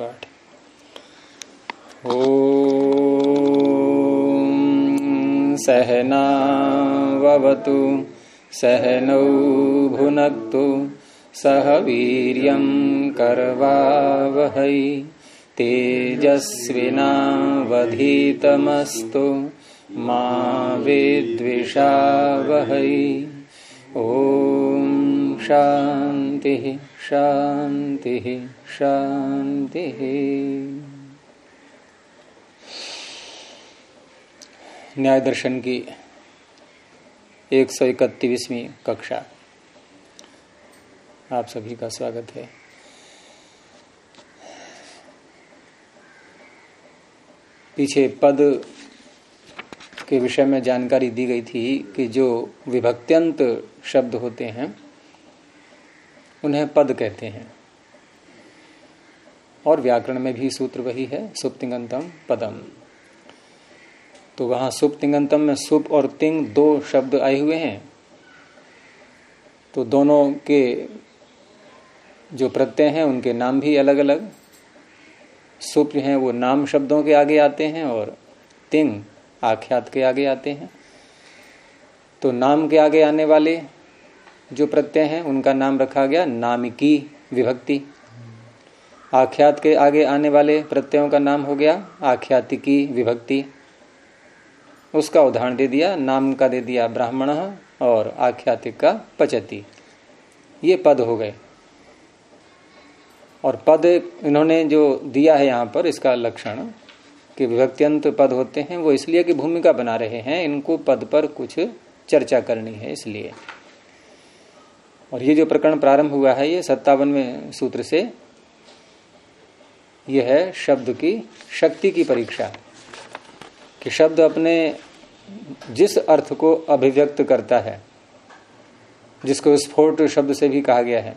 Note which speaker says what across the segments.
Speaker 1: पाठ। ओम सहनावतु सहनौ भुनक्तु सह वीर्यं करवावहै तेजस्विनावधीतमस्तु मा विद्विषावहै। ओम शांति शांति शांति। न्याय दर्शन की 131वीं कक्षा आप सभी का स्वागत है। पीछे पद के विषय में जानकारी दी गई थी कि जो विभक्त्यंत शब्द होते हैं उन्हें पद कहते हैं, और व्याकरण में भी सूत्र वही है, सुप्तिंगंतम पदम। तो वहां सुप्तिंगंतम में सुप और तिंग दो शब्द आए हुए हैं, तो दोनों के जो प्रत्यय हैं उनके नाम भी अलग अलग। सुप हैं वो नाम शब्दों के आगे आते हैं और तिंग आख्यात के आगे आते हैं। तो नाम के आगे आने वाले जो प्रत्यय हैं उनका नाम रखा गया नामिकी विभक्ति। आख्यात के आगे आने वाले प्रत्ययों का नाम हो गया आख्यातिकी विभक्ति। उसका उदाहरण दे दिया, नाम का दे दिया ब्राह्मणः और आख्यातिक का पचति। ये पद हो गए। और पद इन्होंने जो दिया है यहाँ पर, इसका लक्षण कि विभक्त्यंत पद होते हैं वो इसलिए कि भूमिका बना रहे हैं, इनको पद पर कुछ चर्चा करनी है इसलिए। और ये जो प्रकरण प्रारंभ हुआ है ये 57वें सूत्र से, ये है शब्द की शक्ति की परीक्षा, कि शब्द अपने जिस अर्थ को अभिव्यक्त करता है, जिसको स्फोट शब्द से भी कहा गया है,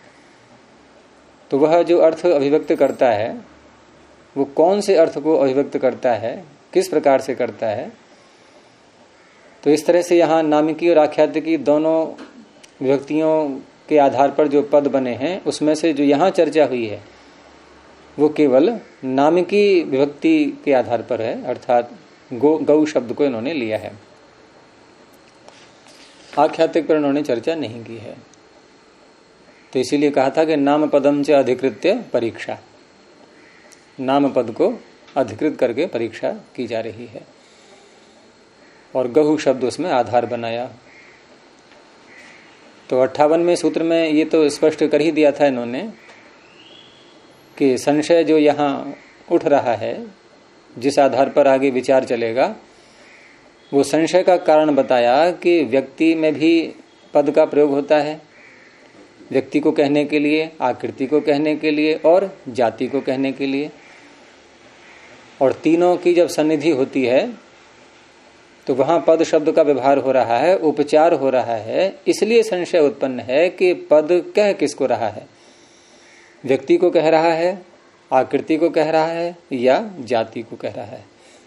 Speaker 1: तो वह जो अर्थ अभिव्यक्त करता है वो कौन से अर्थ को अभिव्यक्त करता है, किस प्रकार से करता है। तो इस तरह से यहाँ नामिकी और आख्यातिकी दोनों विभक्तियों के आधार पर जो पद बने हैं उसमें से जो यहाँ चर्चा हुई है वो केवल नामिकी विभक्ति के आधार पर है, अर्थात गौ शब्द को इन्होंने लिया है। आख्यातिक पर इन्होंने चर्चा नहीं की है। तो इसीलिए कहा था कि नाम पदम च अधिकृत्य परीक्षा, नाम पद को अधिकृत करके परीक्षा की जा रही है, और गहु शब्द उसमें आधार बनाया। तो 58वें सूत्र में ये तो स्पष्ट कर ही दिया था इन्होंने कि संशय जो यहाँ उठ रहा है, जिस आधार पर आगे विचार चलेगा, वो संशय का कारण बताया कि व्यक्ति में भी पद का प्रयोग होता है, व्यक्ति को कहने के लिए, आकृति को कहने के लिए और जाति को कहने के लिए। और तीनों की जब सन्निधि होती है तो वहां पद शब्द का व्यवहार हो रहा है, उपचार हो रहा है। इसलिए संशय उत्पन्न है कि पद कह किसको रहा है, व्यक्ति को कह रहा है, आकृति को कह रहा है या जाति को कह रहा है।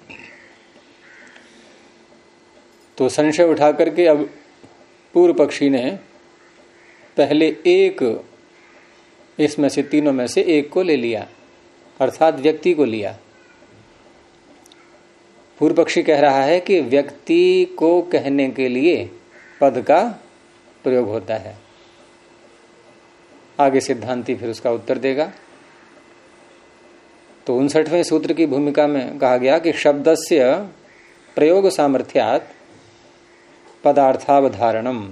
Speaker 1: तो संशय उठा करके अब पूर्व पक्षी ने पहले एक, इसमें से तीनों में से एक को ले लिया, अर्थात व्यक्ति को लिया। पूर्व पक्षी कह रहा है कि व्यक्ति को कहने के लिए पद का प्रयोग होता है। आगे सिद्धांती फिर उसका उत्तर देगा। तो 59वें सूत्र की भूमिका में कहा गया कि शब्दस्य प्रयोग सामर्थ्यात् पदार्थावधारणम,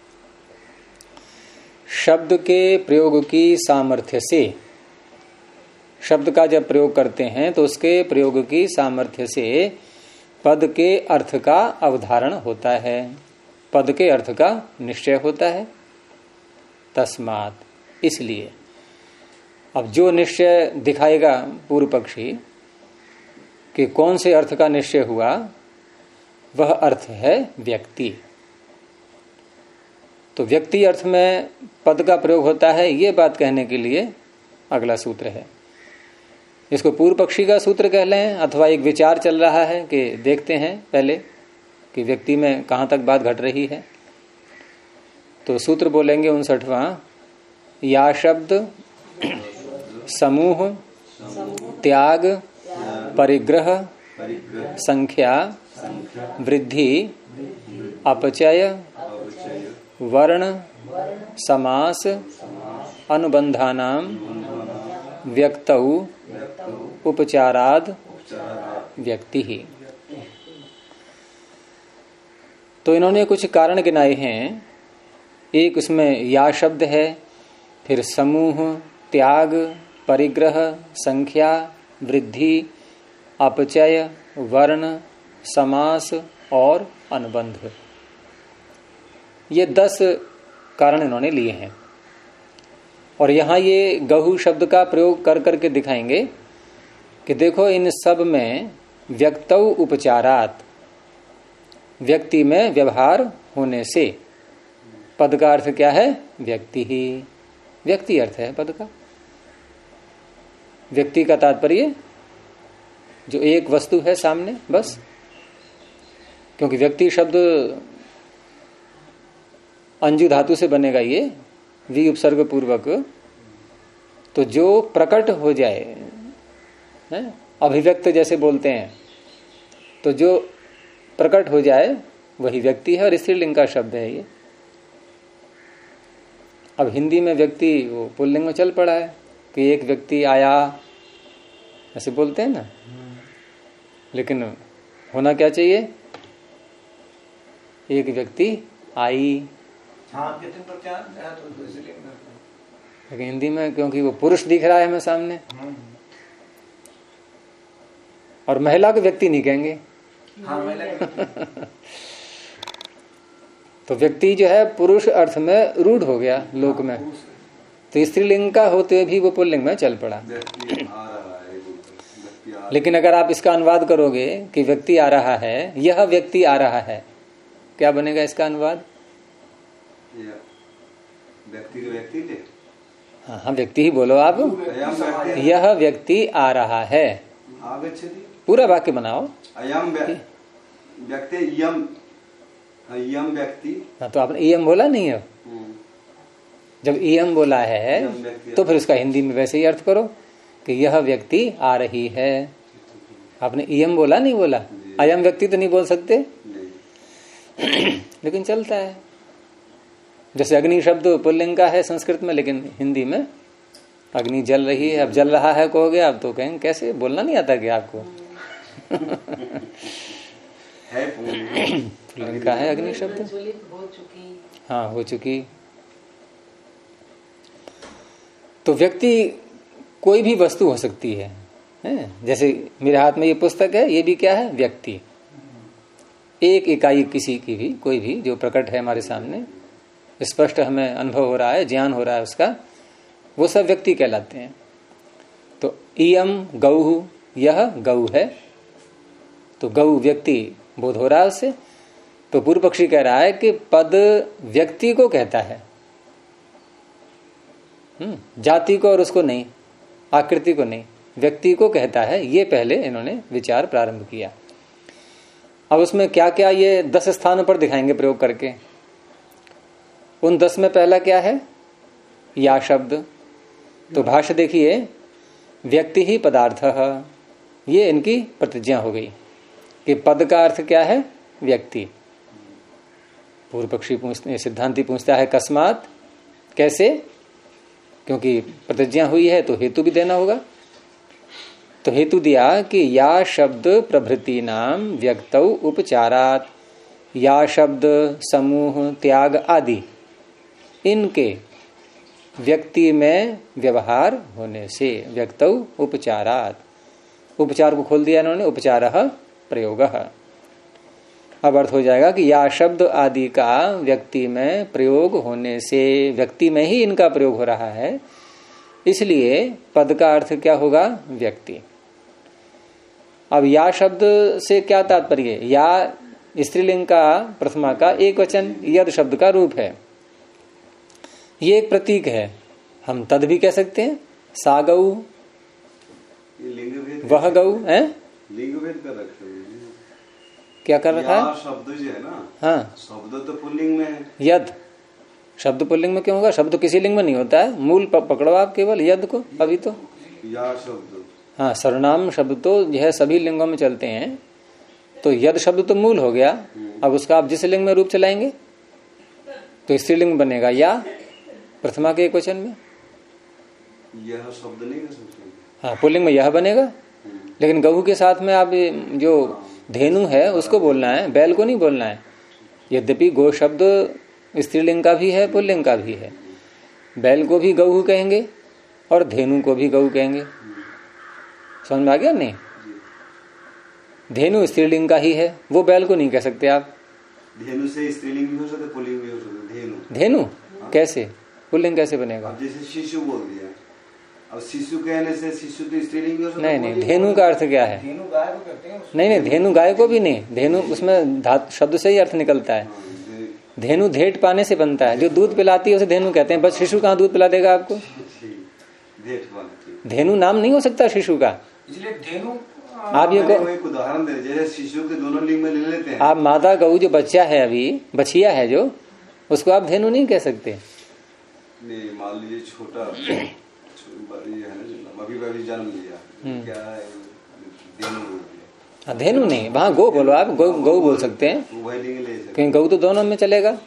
Speaker 1: शब्द के प्रयोग की सामर्थ्य से, शब्द का जब प्रयोग करते हैं तो उसके प्रयोग की सामर्थ्य से पद के अर्थ का अवधारण होता है, पद के अर्थ का निश्चय होता है। तस्मात्, इसलिए अब जो निश्चय दिखाएगा पूर्व पक्षी कि कौन से अर्थ का निश्चय हुआ, वह अर्थ है व्यक्ति। तो व्यक्ति अर्थ में पद का प्रयोग होता है, ये बात कहने के लिए अगला सूत्र है। इसको पूर्व पक्षी का सूत्र कह लें, अथवा एक विचार चल रहा है कि देखते हैं पहले कि व्यक्ति में कहां तक बात घट रही है। तो सूत्र बोलेंगे 59वां, या शब्द समूह त्याग, परिग्रह, संख्या, वृद्धि, अपचय, वर्ण, समास, अनुबंधानाम, व्यक्तौ, उपचाराद, व्यक्ति ही। तो इन्होंने कुछ कारण गिनाए हैं। एक उसमें या शब्द है, फिर समूह, त्याग, परिग्रह, संख्या, वृद्धि, अपचय, वर्ण, समास और अनुबंध। ये 10 कारण इन्होंने लिए हैं। और यहां ये गहु शब्द का प्रयोग कर करके दिखाएंगे कि देखो इन सब में व्यक्तौ उपचारात, व्यक्ति में व्यवहार होने से। पद का अर्थ क्या है? व्यक्ति ही। व्यक्ति अर्थ है पद का। व्यक्ति का तात्पर्य जो एक वस्तु है सामने, बस। क्योंकि व्यक्ति शब्द अंजु धातु से बनेगा, ये वी उपसर्ग पूर्वक। तो जो प्रकट हो जाए, है? अभिव्यक्त जैसे बोलते हैं, तो जो प्रकट हो जाए वही व्यक्ति है। और स्त्रीलिंग का शब्द है ये। अब हिंदी में व्यक्ति वो पुल्लिंग में चल पड़ा है कि एक व्यक्ति आया, ऐसे बोलते हैं ना। लेकिन होना क्या चाहिए? एक व्यक्ति आई। लेकिन हिंदी में क्योंकि वो पुरुष दिख रहा है हमें सामने, और महिला को व्यक्ति नहीं कहेंगे। तो व्यक्ति जो है पुरुष अर्थ में रूढ़ हो गया लोक में। तो स्त्रीलिंग का होते भी वो पुल्लिंग में चल पड़ा। लेकिन अगर आप इसका अनुवाद करोगे कि व्यक्ति आ रहा है, यह व्यक्ति आ रहा है, क्या बनेगा इसका अनुवाद?
Speaker 2: व्यक्ति
Speaker 1: हाँ, व्यक्ति ही बोलो आप। यह व्यक्ति आ रहा है, पूरा वाक्य बनाओ।
Speaker 2: अयम व्यक्ति, यम व्यक्ति।
Speaker 1: हाँ, तो आपने इयम बोला नहीं है। जब इयम बोला है तो फिर उसका हिंदी में वैसे ही अर्थ करो कि यह व्यक्ति आ रही है। आपने इयम बोला नहीं, बोला अयम व्यक्ति तो नहीं बोल सकते। लेकिन चलता है। जैसे अग्नि शब्द पुल्लिंग का है संस्कृत में, लेकिन हिंदी में अग्नि जल रही है। अब जल रहा है कहोगे आप तो कहेंगे कैसे, बोलना नहीं आता क्या आपको? पुल्लिंग का है अग्नि शब्द। हाँ, हो चुकी। तो व्यक्ति कोई भी वस्तु हो सकती है। जैसे मेरे हाथ में ये पुस्तक है, ये भी क्या है? व्यक्ति। एक इकाई किसी की भी, कोई भी जो प्रकट है हमारे सामने, स्पष्ट हमें अनुभव हो रहा है, ज्ञान हो रहा है उसका, वो सब व्यक्ति कहलाते हैं। तो इयम गौ, यह गौ है, तो गौ व्यक्ति बोध हो रहा है उससे। तो पूर्व पक्षी कह रहा है कि पद व्यक्ति को कहता है, जाति को और उसको नहीं, आकृति को नहीं, व्यक्ति को कहता है। ये पहले इन्होंने विचार प्रारंभ किया। अब उसमें क्या क्या ये 10 स्थानों पर दिखाएंगे प्रयोग करके। उन 10 में पहला क्या है? या शब्द। तो भाष्य देखिए, व्यक्ति ही पदार्थ, ये इनकी प्रतिज्ञा हो गई कि पद का अर्थ क्या है? व्यक्ति। पूर्व पक्षी पूछते, सिद्धांति पूछता है कस्मात, कैसे? क्योंकि प्रतिज्ञा हुई है तो हेतु भी देना होगा। तो हेतु दिया कि या शब्द प्रभृति नाम व्यक्तौ उपचारात, या शब्द समूह त्याग आदि इनके व्यक्ति में व्यवहार होने से व्यक्तौ उपचारात। उपचार को खोल दिया इन्होंने, उपचारः प्रयोगः। अब अर्थ हो जाएगा कि या शब्द आदि का व्यक्ति में प्रयोग होने से, व्यक्ति में ही इनका प्रयोग हो रहा है, इसलिए पद का अर्थ क्या होगा? व्यक्ति। अब या शब्द से क्या तात्पर्य? या स्त्रीलिंग का प्रथमा का एक वचन यद शब्द का रूप है। ये एक प्रतीक है। हम तद भी कह सकते हैं, सा गौ, वह गौ है।
Speaker 2: लिंग भेद कर रखा है।
Speaker 1: क्या कर रखा है?
Speaker 2: शब्द जो है ना,
Speaker 1: हाँ,
Speaker 2: शब्द तो पुल्लिंग में है।
Speaker 1: यद शब्द पुल्लिंग में क्यों होगा? शब्द किसी लिंग में नहीं होता है। मूल पकड़ो आप केवल यद को। अभी तो
Speaker 2: या शब्द
Speaker 1: हाँ, सर्वनाम शब्द तो यह सभी लिंगों में चलते हैं। तो यद शब्द तो मूल हो गया, अब उसका आप जिस लिंग में रूप चलाएंगे तो स्त्रीलिंग बनेगा या प्रथमा के एकवचन में
Speaker 2: यह शब्द नहीं कर सकते।
Speaker 1: हाँ, पुल्लिंग में यह बनेगा, लेकिन गऊ के साथ में आप जो धेनु है उसको बोलना है, बैल को नहीं बोलना है। यद्यपि गो शब्द स्त्रीलिंग का भी है, पुल्लिंग का भी है। बैल को भी गऊ कहेंगे और धेनु को भी गऊ कहेंगे। समझ में आ गया? नहीं, धेनु स्त्रीलिंग का ही है, वो बैल को नहीं कह सकते आप।
Speaker 2: धेनु से स्त्रीलिंग भी हो सकता है, पुल्लिंग भी हो सकता है। धेनु
Speaker 1: धेनु कैसे, पुल्लिंग कैसे बनेगा?
Speaker 2: अब जैसे शिशु बोल दिया, अब शिशु कहने से शिशु तो स्त्रीलिंग भी हो सकता है।
Speaker 1: नहीं, धेनु का अर्थ क्या है?
Speaker 3: धेनु गाय को कहते हैं।
Speaker 1: नहीं, धेनु गाय को भी नहीं, धेनु उसमें शब्द से ही अर्थ निकलता है। धेनु धेट पाने से बनता है, जो दूध पिलाती है उसे धेनु कहते हैं। बस शिशु कहाँ दूध पिला देगा आपको? धेनु नाम नहीं हो सकता शिशु का।
Speaker 3: इसलिए धेनु
Speaker 2: आप ये एक उदाहरण दे, जैसे शिशु के दोनों लिंग में ले लेते हैं।
Speaker 1: आप मादा गऊ जो बच्चा है, अभी बछिया है जो, उसको आप धेनु नहीं कह सकते।
Speaker 2: नहीं, मान लीजिए छोटा ये है ना, अभी जन्म लिया, क्या है, धेनु बोल दिया।
Speaker 1: धेनु नहीं, वहां गौ बोलो आप, गौ बोल सकते हैं, क्योंकि गऊ तो दोनों में चलेगा।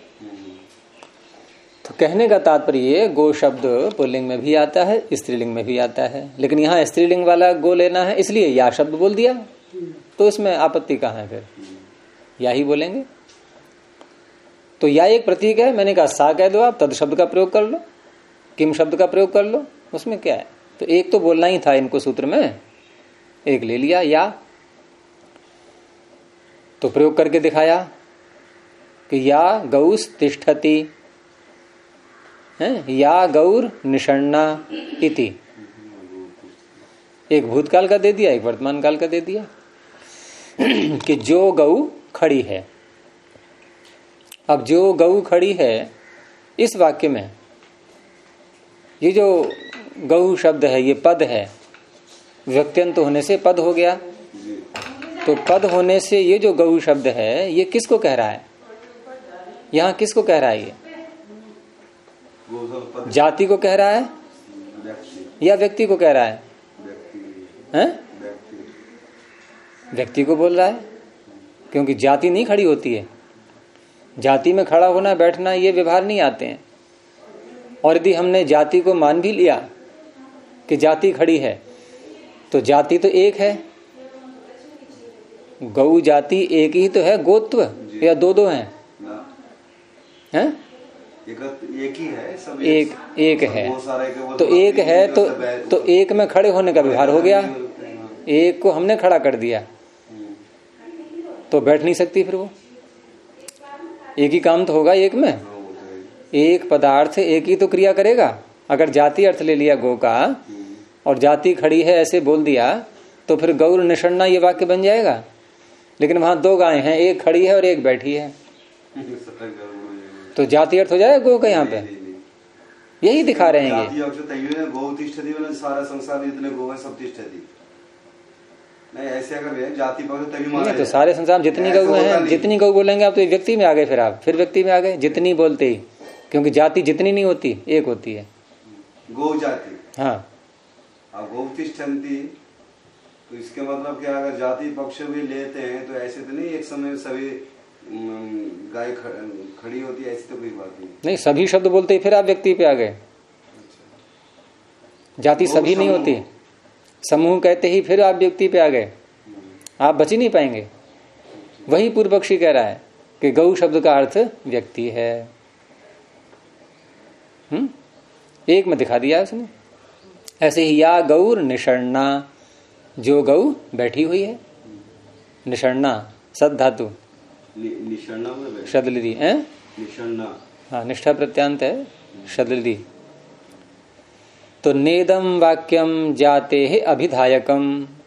Speaker 1: तो कहने का तात्पर्य ये, गो शब्द पुल्लिंग में भी आता है, स्त्रीलिंग में भी आता है, लेकिन यहाँ स्त्रीलिंग वाला गो लेना है, इसलिए या शब्द बोल दिया। तो इसमें आपत्ति कहाँ है? फिर या ही बोलेंगे। तो या एक प्रतीक है, मैंने कहा सा कह दो आप, तद शब्द का प्रयोग कर लो, किम शब्द का प्रयोग कर लो, उसमें क्या है। तो एक तो बोलना ही था इनको सूत्र में, एक ले लिया या। तो प्रयोग करके दिखाया कि या गौस तिष्ठति है, या गौर निषण्णा इति। एक भूतकाल का दे दिया, एक वर्तमान काल का दे दिया कि जो गऊ खड़ी है। अब जो गऊ खड़ी है, इस वाक्य में ये जो गऊ शब्द है ये पद है, व्यक्त्यंत होने से पद हो गया। तो पद होने से ये जो गऊ शब्द है ये किसको कह रहा है? यहाँ किसको कह रहा है? ये जाति को कह रहा है या व्यक्ति को कह रहा है? व्यक्ति को बोल रहा है, क्योंकि जाति नहीं खड़ी होती है। जाति में खड़ा होना बैठना ये व्यवहार नहीं आते हैं। और यदि हमने जाति को मान भी लिया कि जाति खड़ी है, तो जाति तो एक है, गौ जाति एक ही तो है, गोत्व या दो दो हैं?
Speaker 2: एक ही है, सब
Speaker 1: एक है। तो एक है तो एक में खड़े होने का व्यवहार हो गया। एक को हमने खड़ा कर दिया तो बैठ नहीं सकती फिर वो। एक ही काम तो होगा एक में, एक पदार्थ एक ही तो क्रिया करेगा। अगर जाति अर्थ ले लिया गौ का और जाति खड़ी है ऐसे बोल दिया तो फिर गौर निषण्णा ये वाक्य बन जाएगा। लेकिन वहां दो गायें हैं, एक खड़ी है और एक बैठी है, तो जाति अर्थ हो जाएगा गौ का। यहाँ पे यही दिखा रहे हैं ये।
Speaker 2: गौ तिष्ठति सारा संसार जितने गौ है सब तिष्ठति। नहीं ऐसे अगर जाति तभी
Speaker 1: तो सारे संसार जितनी गौ है, जितनी गौ बोलेंगे आप तो व्यक्ति में आ गए। फिर आप फिर व्यक्ति में आ गए, जितनी बोलते ही, क्योंकि जाति जितनी नहीं होती, एक होती है
Speaker 2: गौ जाति।
Speaker 1: हाँ,
Speaker 2: अब गौ तिष्ठन्ति तो इसके मतलब क्या, अगर जाति पक्ष भी लेते हैं तो ऐसे तो नहीं एक समय सभी गाय खड़ी होती है, ऐसी तो कोई बात नहीं।
Speaker 1: सभी शब्द बोलते ही फिर आप व्यक्ति पे आ गए। जाति सभी नहीं होती, समूह कहते ही फिर आप व्यक्ति पे आ गए, आप बच ही नहीं पाएंगे। वही पूर्व पक्षी कह रहा है कि गौ शब्द का अर्थ व्यक्ति है। एक में दिखा दिया उसने। ऐसे ही या गौर निषण्णा, जो गौ बैठी हुई है। निषण्णा सद धातु, शदलिदी है, हाँ निष्ठा प्रत्यांत है, शदलिदी। तो नेदम वाक्यम जाते है अभिधायकम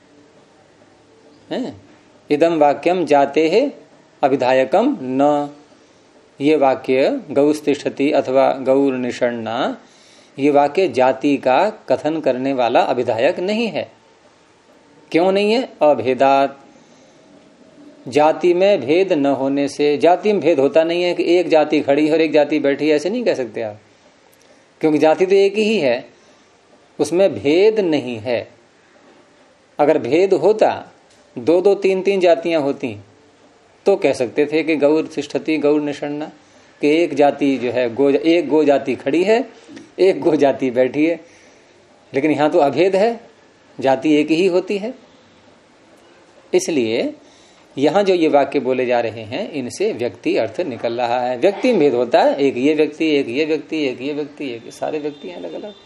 Speaker 1: है, इदम वाक्यम जाते है अभिधायकम न। ये वाक्य गौस्तिष्ठति अथवा गौर निषण्णा, ये वाक्य जाति का कथन करने वाला अभिधायक नहीं है। क्यों नहीं है? अभेदात, जाति में भेद न होने से। जाति में भेद होता नहीं है कि एक जाति खड़ी है और एक जाति बैठी है, ऐसे नहीं कह सकते आप, क्योंकि जाति तो एक ही है, उसमें भेद नहीं है। अगर भेद होता, दो दो तीन तीन जातियां होती, तो कह सकते थे कि गौर तिष्ठति गौर निषण्णा, कि एक जाति जो है एक गो जाति खड़ी है, एक गो जाति बैठी है। लेकिन यहां तो अभेद है, जाति एक ही होती है। इसलिए यहां जो ये वाक्य बोले जा रहे हैं, इनसे व्यक्ति अर्थ निकल रहा है। व्यक्ति में भेद होता है, एक ये व्यक्ति, एक ये व्यक्ति, एक ये व्यक्ति, एक सारे व्यक्ति हैं अलग अलग।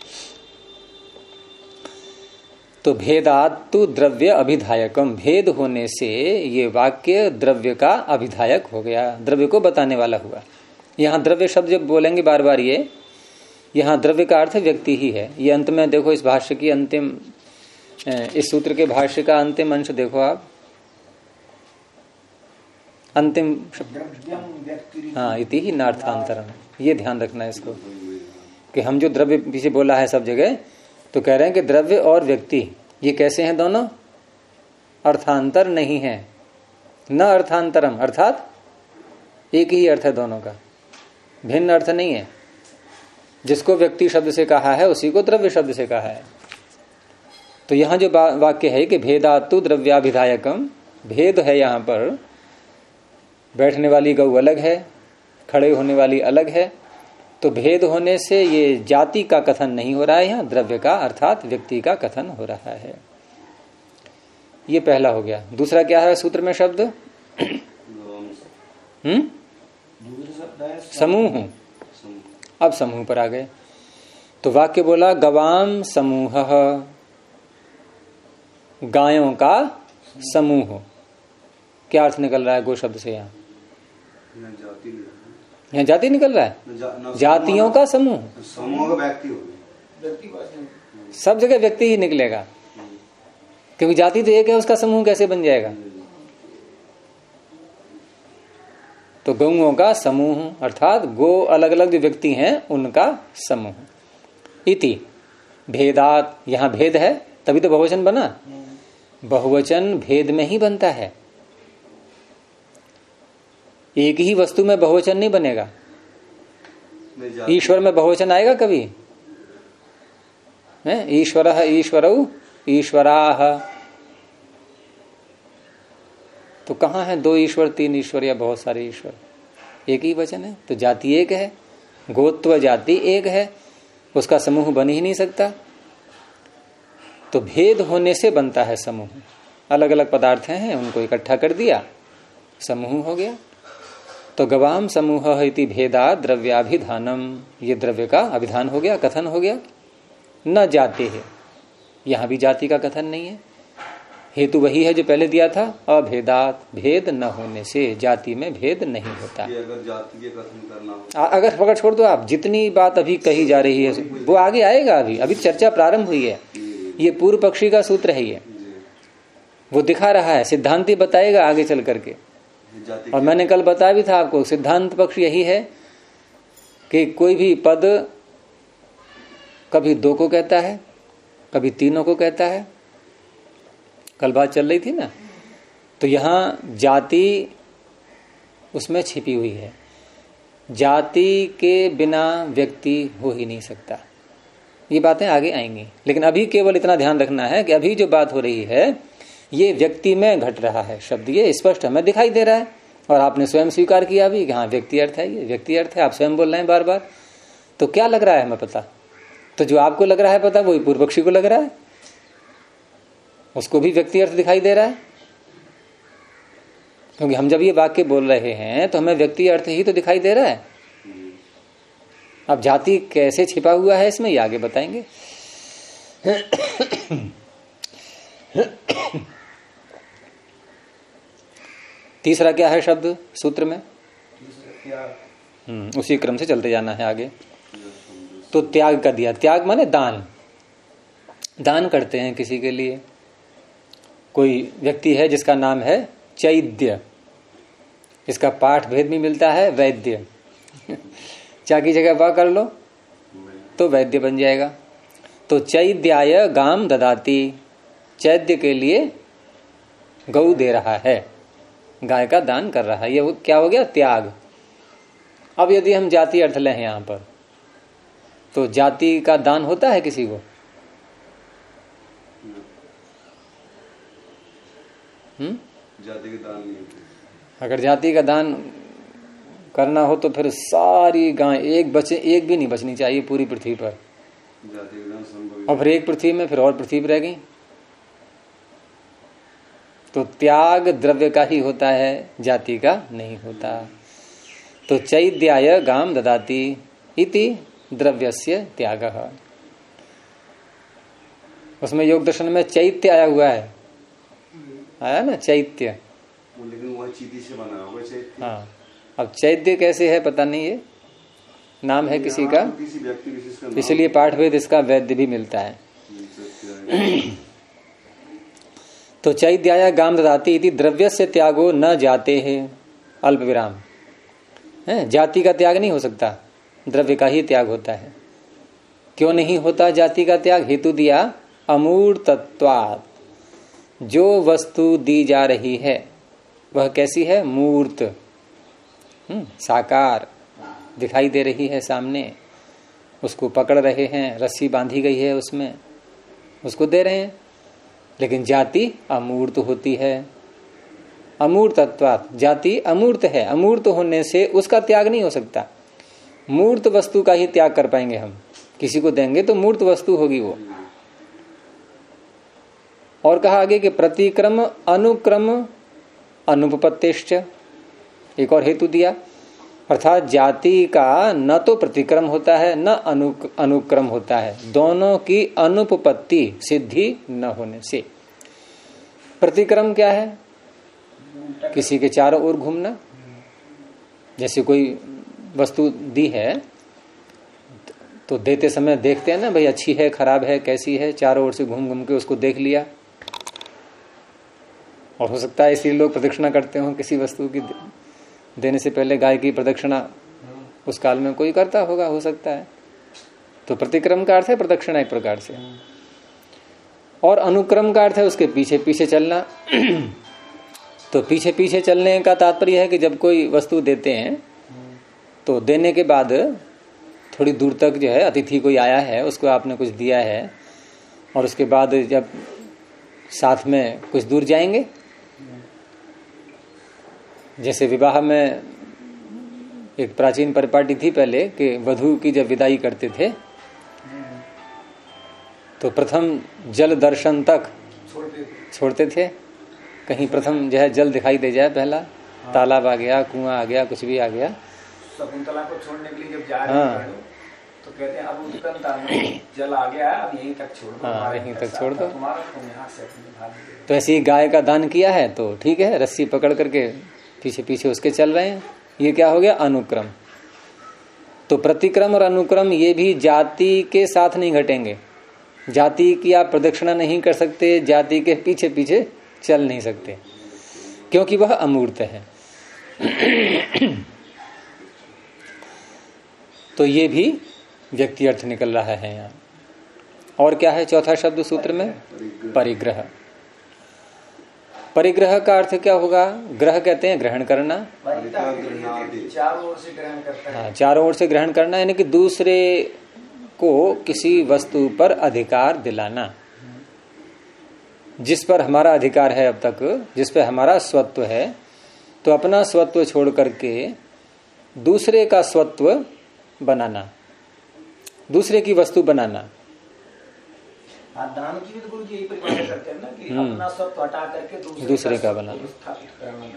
Speaker 1: तो भेदातु द्रव्य अभिधायकम, भेद होने से ये वाक्य द्रव्य का अभिधायक हो गया, द्रव्य को बताने वाला हुआ। यहां द्रव्य शब्द जब बोलेंगे बार बार, ये यहां द्रव्य का अर्थ व्यक्ति ही है। ये अंत में देखो, इस भाष्य की अंतिम, इस सूत्र के भाष्य का अंतिम अंश देखो आप, अंतिम हाँ, इति ही नार्थांतरम, ये ध्यान रखना है इसको, कि हम जो द्रव्य पीछे बोला है सब जगह, तो कह रहे हैं कि द्रव्य और व्यक्ति ये कैसे हैं दोनों, अर्थांतर नहीं है, न अर्थांतरम, अर्थात एक ही अर्थ है दोनों का, भिन्न अर्थ नहीं है। जिसको व्यक्ति शब्द से कहा है उसी को द्रव्य शब्द से कहा है। तो यहां जो वाक्य है कि भेदातु द्रव्याभिधायकम, भेद है, यहां पर बैठने वाली गौ अलग है, खड़े होने वाली अलग है, तो भेद होने से ये जाति का कथन नहीं हो रहा है, यहां द्रव्य का अर्थात व्यक्ति का कथन हो रहा है। ये पहला हो गया। दूसरा क्या है सूत्र में शब्द, समूह। अब समूह पर आ गए, तो वाक्य बोला गवाम समूह, गायों का समूह। क्या अर्थ निकल रहा है गो शब्द से? यहाँ जाति निकल रहा है, जातियों का समूह,
Speaker 2: समूह का व्यक्ति हो,
Speaker 1: सब जगह व्यक्ति ही निकलेगा, क्योंकि जाति तो एक है, उसका समूह कैसे बन जाएगा? तो गौओं का समूह अर्थात गो अलग अलग जो व्यक्ति हैं उनका समूह। इति भेदात, यहां भेद है तभी तो बहुवचन बना, बहुवचन भेद में ही बनता है, एक ही वस्तु में बहुवचन नहीं बनेगा। ईश्वर में बहुवचन आएगा कभी? ईश्वरः ईश्वरौ ईश्वराः, तो कहाँ है दो ईश्वर, तीन ईश्वर या बहुत सारे ईश्वर? एक ही वचन है। तो जाति एक है, गोत्व जाति एक है, उसका समूह बन ही नहीं सकता। तो भेद होने से बनता है समूह। अलग अलग पदार्थ हैं, उनको इकट्ठा कर दिया, समूह हो गया। तो गवाम समूह इति भेदा द्रव्याभिधानम, ये द्रव्य का अभिधान हो गया, कथन हो गया। न जाते है, यहां भी जाति का कथन नहीं है। हेतु वही है जो पहले दिया था, अभेदात, भेद न होने से जाति में भेद नहीं होता।
Speaker 2: अगर जाति के कथन करना हो,
Speaker 1: अगर पकड़ छोड़ दो आप, जितनी बात अभी कही जा रही है वो आगे आएगा। अभी चर्चा प्रारंभ हुई है, ये पूर्व पक्षी का सूत्र है, ये वो दिखा रहा है, सिद्धांति बताएगा आगे चल करके। और मैंने कल बताया भी था आपको, सिद्धांत पक्ष यही है कि कोई भी पद कभी दो को कहता है, कभी तीनों को कहता है। कल बात चल रही थी ना, तो यहां जाति उसमें छिपी हुई है। जाति के बिना व्यक्ति हो ही नहीं सकता। ये बातें आगे आएंगी, लेकिन अभी केवल इतना ध्यान रखना है कि अभी जो बात हो रही है ये व्यक्ति में घट रहा है शब्द, ये स्पष्ट हमें दिखाई दे रहा है। और आपने स्वयं स्वीकार किया भी कि हाँ व्यक्ति अर्थ है, ये व्यक्ति अर्थ है, आप स्वयं बोल रहे हैं बार बार। तो क्या लग रहा है हमें पता? तो जो आपको लग रहा है पता, वही पूर्व पक्षी को लग रहा है, उसको भी व्यक्ति अर्थ दिखाई दे रहा है। क्योंकि हम जब ये वाक्य बोल रहे हैं तो हमें व्यक्ति अर्थ ही तो दिखाई दे रहा है। अब जाति कैसे छिपा हुआ है इसमें, ये आगे बताएंगे। तीसरा क्या है शब्द सूत्र में? उसी क्रम से चलते जाना है आगे। तो त्याग कर दिया, त्याग माने दान। दान करते हैं किसी के लिए। कोई व्यक्ति है जिसका नाम है चैद्य, इसका पाठ भेद भी मिलता है वैद्य। चा की जगह वा कर लो तो वैद्य बन जाएगा। तो चैद्याय गाम ददाती, चैद्य के लिए गौ दे रहा है, गाय का दान कर रहा है। ये क्या हो गया? त्याग। अब यदि हम जाति अर्थ लें यहां पर, तो जाति का दान होता है किसी को?
Speaker 2: जाति का दान नहीं होता।
Speaker 1: अगर जाति का दान करना हो तो फिर सारी गाय एक भी नहीं बचनी चाहिए पूरी पृथ्वी पर।
Speaker 2: जाति का दान संभव।
Speaker 1: और फिर एक पृथ्वी में फिर और पृथ्वी रह गई। तो त्याग द्रव्य का ही होता है, जाति का नहीं होता। तो चैद्याय गाम ददाति इति द्रव्यस्य त्यागः। उसमें योग दर्शन में चैत्य आया हुआ है, आया ना चैत्य,
Speaker 2: लेकिन वह चीटी से बना हुआ चैत्य।
Speaker 1: हाँ, अब चैत्य कैसे है पता नहीं, है नाम है किसी का,
Speaker 2: किसी व्यक्ति विशेष का,
Speaker 1: इसलिए पाठभेद इसका वैद्य भी मिलता है। तो चैद्याय गाम ददाति इति द्रव्यस्य त्यागो न जाते है, अल्प विराम है। जाति का त्याग नहीं हो सकता, द्रव्य का ही त्याग होता है। क्यों नहीं होता जाति का त्याग? हेतु दिया अमूर्तत्वात्। जो वस्तु दी जा रही है वह कैसी है? मूर्त, साकार दिखाई दे रही है सामने, उसको पकड़ रहे हैं, रस्सी बांधी गई है उसमें, उसको दे रहे हैं। लेकिन जाति अमूर्त होती है। अमूर्तत्वात्, जाति अमूर्त है, अमूर्त होने से उसका त्याग नहीं हो सकता। मूर्त वस्तु का ही त्याग कर पाएंगे हम। किसी को देंगे तो मूर्त वस्तु होगी वो। और कहा आगे कि प्रतिक्रम अनुक्रम अनुपपत्तिश्च, एक और हेतु दिया, अर्थात जाति का न तो प्रतिक्रम होता है न अनुक्रम होता है, दोनों की अनुपपत्ति सिद्धि न होने से। प्रतिक्रम क्या है? किसी के चारों ओर घूमना। जैसे कोई वस्तु दी है तो देते समय देखते हैं ना, भाई अच्छी है खराब है कैसी है, चारों ओर से घूम घूम के उसको देख लिया। और हो सकता है इसीलिए लोग प्रदक्षिणा करते हो, किसी वस्तु की देने से पहले गाय की प्रदक्षिणा उस काल में कोई करता होगा, हो सकता है। तो प्रतिक्रम का अर्थ है प्रदक्षिणा एक प्रकार से, और अनुक्रम का अर्थ है उसके पीछे पीछे चलना। तो पीछे पीछे चलने का तात्पर्य है कि जब कोई वस्तु देते हैं तो देने के बाद थोड़ी दूर तक जो है, अतिथि कोई आया है उसको आपने कुछ दिया है, और उसके बाद जब साथ में कुछ दूर जाएंगे, जैसे विवाह में एक प्राचीन परिपाटी थी पहले कि वधू की जब विदाई करते थे तो प्रथम जल दर्शन तक छोड़ते थे। कहीं प्रथम जो है जल दिखाई दे जाए, पहला तालाब आ गया, कुआं आ गया, कुछ भी आ गया।
Speaker 3: शकुंतला को छोड़ने के लिए जब जा रहे हैं तो कहते हैं अब उसका जल आ गया, अब यहीं तक छोड़ दो।
Speaker 1: हाँ, यहीं तक छोड़ दो।
Speaker 3: तो
Speaker 1: तो ऐसे ही गाय का दान किया है तो ठीक है, रस्सी पकड़ करके पीछे पीछे उसके चल रहे हैं। ये क्या हो गया? अनुक्रम। तो प्रतिक्रम और अनुक्रम ये भी जाति के साथ नहीं घटेंगे। जाति की आप प्रदक्षिणा नहीं कर सकते, जाति के पीछे पीछे चल नहीं सकते, क्योंकि वह अमूर्त है। तो ये भी व्यक्ति अर्थ निकल रहा है यहाँ। और क्या है चौथा शब्द सूत्र में? परिग्रह। परिग्रह का अर्थ क्या होगा? ग्रह कहते हैं ग्रहण करना,
Speaker 3: चारों ओर से ग्रहण करता है।
Speaker 1: हाँ, चारों ओर से ग्रहण करना, यानी कि दूसरे को किसी वस्तु पर अधिकार दिलाना। जिस पर हमारा अधिकार है अब तक, जिस पर हमारा स्वत्व है, तो अपना स्वत्व छोड़ करके दूसरे का स्वत्व बनाना, दूसरे की वस्तु बनाना।
Speaker 3: दान की भी तो गुरु जी यही परिभाषा करते हैं ना कि अपना स्वत्व हटा करके
Speaker 1: दूसरे का बनाना,
Speaker 3: स्थापित करना।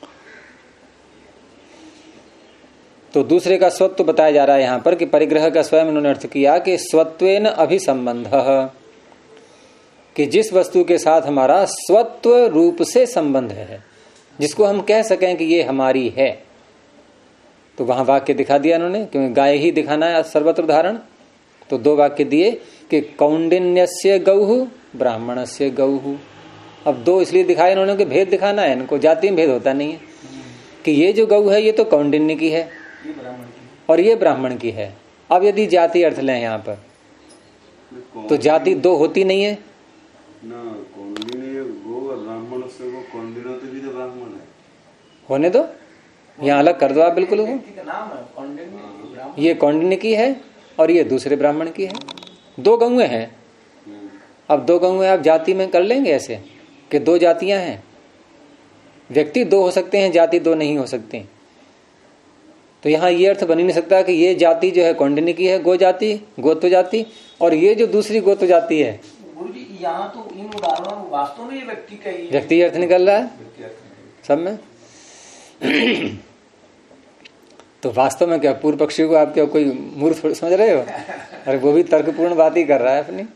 Speaker 1: तो दूसरे का स्वत्व बताया जा रहा है यहाँ पर कि परिग्रह का स्वयं इन्होंने अर्थ किया कि स्वत्वेन अभिसंबंधः, कि जिस वस्तु के साथ हमारा स्वत्व रूप से संबंध है, जिसको हम कह सकें कि ये हमारी है। तो वहां वाक्य दिखा दिया इन्होंने, क्योंकि गाय ही दिखाना है सर्वत्र उदाहरण। तो दो वाक्य दिए कि कौंडिन्यस्य गौहु ब्राह्मणस्य गौहु। अब दो इसलिए दिखाए इन्होंने कि भेद दिखाना है, इनको जाति में भेद होता नहीं है कि ये जो गौ है ये तो कौंडिन्य की है और ये ब्राह्मण की है। अब यदि जाति अर्थ लें यहाँ पर तो जाति दो होती नहीं है
Speaker 2: ना, कौंडिन्य गो और ब्राह्मण से वो कौंडिन्य तो भी तो ब्राह्मण है।
Speaker 1: होने दो, यहाँ अलग कर दो आप बिल्कुल। ये कौंडिन्य की है और ये दूसरे ब्राह्मण की है, दो गौएं हैं। अब दो गौएं आप जाति में कर लेंगे ऐसे कि दो जातियां हैं, व्यक्ति दो हो सकते हैं, जाति दो नहीं हो सकते। तो यहां ये अर्थ बन ही नहीं सकता कि ये जाति जो है कौंडिन्य की है, गो जाति, गोत्व जाति, और ये जो दूसरी गोत्व जाति है।
Speaker 3: गुरु जी यहाँ तो इन उदाहरणों वास्तव में व्यक्ति का ही
Speaker 1: व्यक्ति अर्थ निकल रहा है सब में। तो वास्तव में क्या पूर्व पक्षी को आप क्या कोई मूर्ख समझ रहे हो? अरे वो भी तर्कपूर्ण बात ही कर रहा है अपनी।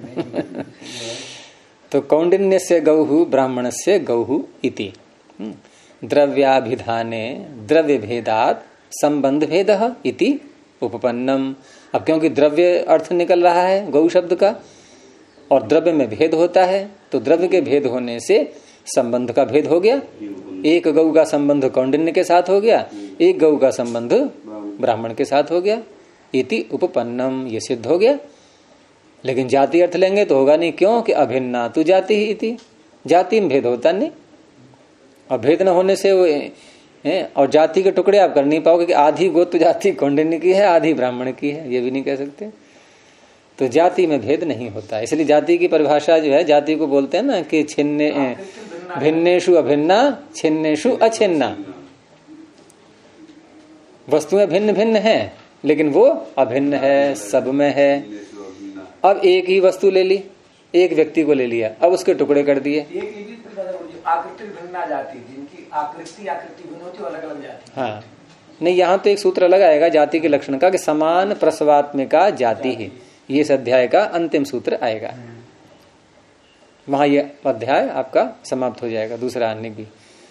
Speaker 1: तो कौंडिन्य से गौहु ब्राह्मण से गौहु इति द्रव्याभिधाने द्रव्य भेदात संबंध भेद इति उपपन्नम। अब क्योंकि द्रव्य अर्थ निकल रहा है गौ शब्द का और द्रव्य में भेद होता है, तो द्रव्य के भेद होने से संबंध का भेद हो गया। एक गौ का संबंध कौंडिन्य के साथ हो गया, एक गौ का संबंध ब्राह्मण के साथ हो गया। इति उपपन्नम, ये सिद्ध हो गया। लेकिन जाति अर्थ लेंगे तो होगा नहीं, क्यों कि अभिन्ना तु जाति ही इति, जाति में भेद होता नहीं। और भेद न होने से वो और जाति के टुकड़े आप कर नहीं पाओगे कि आधी गोत्र जाति कौंडिन्य की है, आधी ब्राह्मण की है, ये भी नहीं कह सकते। तो जाति में भेद नहीं होता। इसलिए जाति की परिभाषा जो है, जाति को बोलते हैं ना कि छिन्ने भिन्नेषु अभिन्ना छिन्नेषु अछिन्ना। वस्तुएं भिन्न भिन्न हैं लेकिन वो अभिन्न है, सब में है। अब एक ही वस्तु ले ली, एक व्यक्ति को ले लिया, अब उसके टुकड़े कर दिए।
Speaker 3: आकृति भिन्न जाति, जिनकी आकृति भिन्न होती है, अलग अलग जाति।
Speaker 1: हाँ, नहीं यहाँ तो एक सूत्र अलग आएगा जाति के लक्षण का कि समान प्रसवात्मिका जाति है। ये इस अध्याय का अंतिम सूत्र आएगा, वहां ये अध्याय आपका समाप्त हो जाएगा, दूसरा अन्य भी।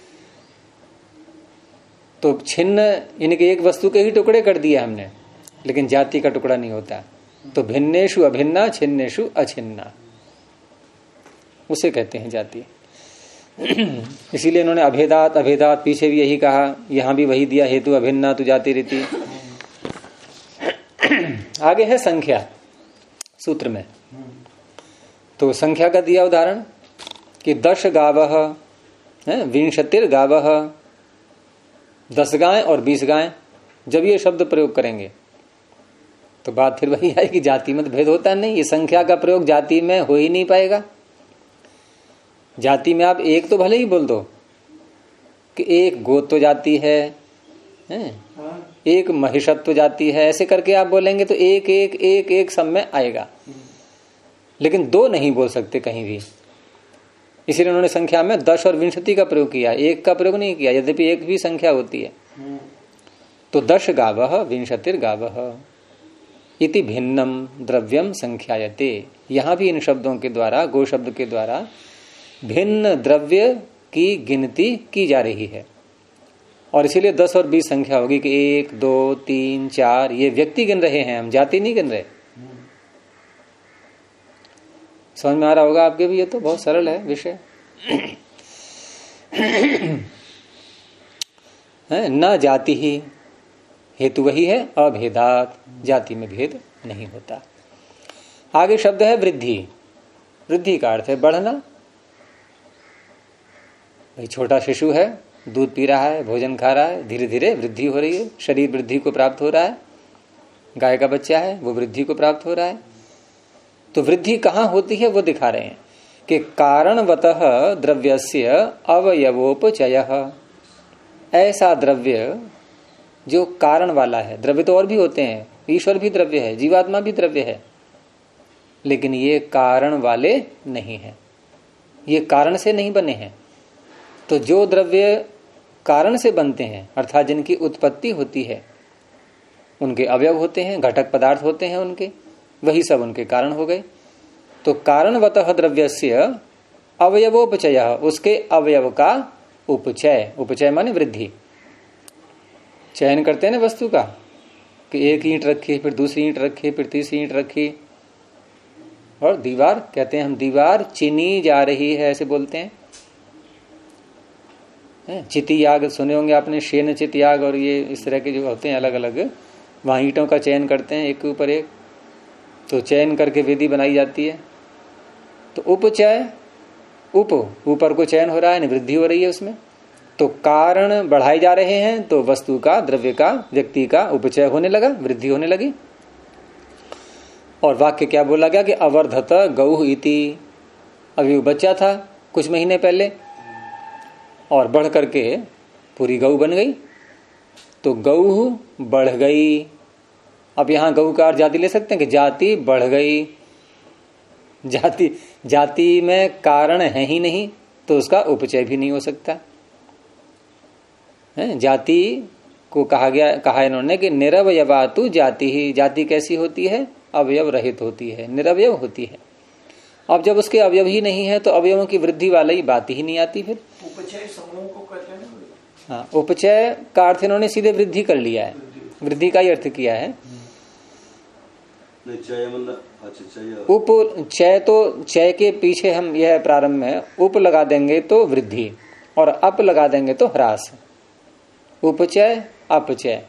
Speaker 1: तो छिन्न यानी कि एक वस्तु के ही टुकड़े कर दिए हमने, लेकिन जाति का टुकड़ा नहीं होता। तो भिन्नेषु अभिन्ना छिन्नेषु अछिन्ना, उसे कहते हैं जाति। इसीलिए इन्होंने अभेदात अभेदात पीछे भी यही कहा, यहां भी वही दिया, हेतु अभिन्ना तु जाति रीति। आगे है संख्या सूत्र में। तो संख्या का दिया उदाहरण कि 10 गावः विंशतिर गावः, 10 गाय और 20 गाय। जब ये शब्द प्रयोग करेंगे तो बात फिर वही है कि जाति में तो भेद होता नहीं। ये संख्या का प्रयोग जाति में हो ही नहीं पाएगा। जाति में आप एक तो भले ही बोल दो कि एक गोत्व जाति है, एक महिषत्व जाति है, ऐसे करके आप बोलेंगे तो एक एक एक एक सब में आएगा, लेकिन दो नहीं बोल सकते कहीं भी। इसीलिए उन्होंने संख्या में 10 और विंशति का प्रयोग किया, एक का प्रयोग नहीं किया, यद्यपि एक भी संख्या होती है। तो 10 गावः विंशतिर गावः इति भिन्नम द्रव्यम संख्यायते। यहां भी इन शब्दों के द्वारा, गो शब्द के द्वारा भिन्न द्रव्य की गिनती की जा रही है। और इसीलिए 10 और 20 संख्या होगी कि 1 2 3 4, ये व्यक्ति गिन रहे हैं, हम जाति नहीं गिन रहे। समझ में आ रहा होगा आपके भी, ये तो बहुत सरल है विषय। न जाति ही, हेतु वही है अभेदात, जाति में भेद नहीं होता। आगे शब्द है वृद्धि। वृद्धि का अर्थ है बढ़ना। भाई छोटा शिशु है, दूध पी रहा है, भोजन खा रहा है, धीरे धीरे वृद्धि हो रही है, शरीर वृद्धि को प्राप्त हो रहा है। गाय का बच्चा है, वो वृद्धि को प्राप्त हो रहा है। तो वृद्धि कहाँ होती है वो दिखा रहे हैं कि कारणवतः द्रव्यस्य अवयवोपचयः। ऐसा द्रव्य जो कारण वाला है, द्रव्य तो और भी होते हैं, ईश्वर भी द्रव्य है, जीवात्मा भी द्रव्य है, लेकिन ये कारण वाले नहीं है, ये कारण से नहीं बने हैं। तो जो द्रव्य कारण से बनते हैं, अर्थात जिनकी उत्पत्ति होती है, उनके अवयव होते हैं, घटक पदार्थ होते हैं उनके, वही सब उनके कारण हो गए। तो कारणवतः द्रव्यस्य अवयवोपचयः, उसके अवयव का उपचय, उपचय माने वृद्धि। चयन करते हैं ना वस्तु का कि एक ईंट रखी, फिर दूसरी ईंट रखी, फिर तीसरी ईंट रखी, और दीवार कहते हैं हम दीवार चिनी जा रही है, ऐसे बोलते हैं। चिति याग सुने होंगे आपने, शेन चित याग, और ये इस तरह के जो होते हैं अलग अलग, वहां ईंटों का चयन करते हैं एक के ऊपर एक, तो चयन करके वेदी बनाई जाती है। तो उपचय, ऊपर को चयन हो रहा है, वृद्धि हो रही है उसमें। तो कारण बढ़ाए जा रहे हैं, तो वस्तु का, द्रव्य का, व्यक्ति का उपचय होने लगा, वृद्धि होने लगी। और वाक्य क्या बोला गया कि अवर्धत गौः इति। अभी वो बच्चा था कुछ महीने पहले, और बढ़ करके पूरी गौ बन गई, तो गौ बढ़ गई। अब यहां गौ का अर्थ जाति ले सकते हैं कि जाति बढ़ गई। जाति में कारण है ही नहीं, तो उसका उपचय भी नहीं हो सकता है। जाति को कहा इन्होंने कि निरवयवातु जाति ही। जाति कैसी होती है? अवयव रहित होती है, निरवयव होती है। अब जब उसके अवयव ही नहीं है तो अवयवों की वृद्धि वाली बात ही नहीं आती। फिर
Speaker 3: उपचय समूह को कहते हैं।
Speaker 1: हाँ, उपचय का अर्थ इन्होंने सीधे वृद्धि कर लिया है, वृद्धि का ही अर्थ किया है। उपचय तो चय के पीछे हम यह प्रारंभ में उप लगा देंगे तो वृद्धि और अप लगा देंगे तो ह्रास। उपचय अपचय,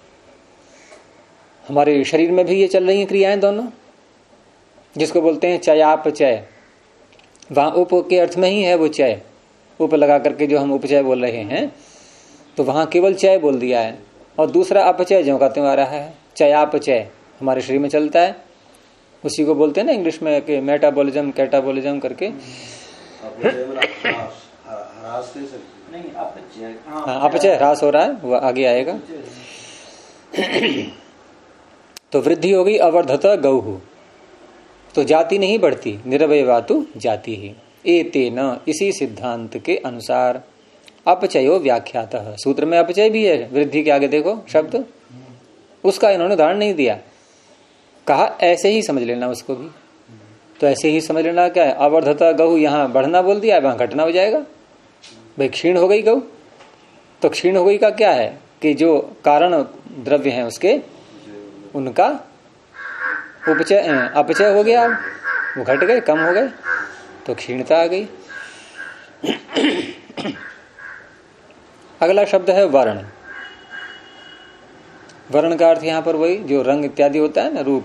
Speaker 1: हमारे शरीर में भी ये चल रही हैं क्रियाएं दोनों, जिसको बोलते हैं चयापचय। वहां उप के अर्थ में ही है वो चय, उप लगा करके जो हम उपचय बोल रहे हैं, तो वहां केवल चय बोल दिया है। और दूसरा अपचय जो कहते आ रहा है, चयापचय हमारे शरीर में चलता है, उसी को बोलते हैं ना इंग्लिश में कि मेटाबॉलिज्म कैटाबॉलिज्म करके। अपचय ह्रास हो रहा है, वो आगे आएगा। तो वृद्धि हो गई अवर्धत गौहु, तो जाति नहीं बढ़ती, निरवयवातु जाति ही। एतेन, इसी सिद्धांत के अनुसार अपचयो व्याख्यातः, सूत्र में अपचय भी है, वृद्धि के आगे देखो शब्द, उसका इन्होंने उदाहरण नहीं दिया, कहा ऐसे ही समझ लेना उसको भी। तो ऐसे ही समझ लेना क्या है, अवर्धता गौ, यहां बढ़ना बोल दिया, वहां घटना हो जाएगा। भाई क्षीण हो गई गौ, तो क्षीण हो गई का क्या है कि जो कारण द्रव्य हैं उसके, उनका उपचय अपचय हो गया, वो घट गए, कम हो गए, तो क्षीणता आ गई। अगला शब्द है वर्ण। वर्ण का अर्थ यहां पर वही जो रंग इत्यादि होता है ना, रूप।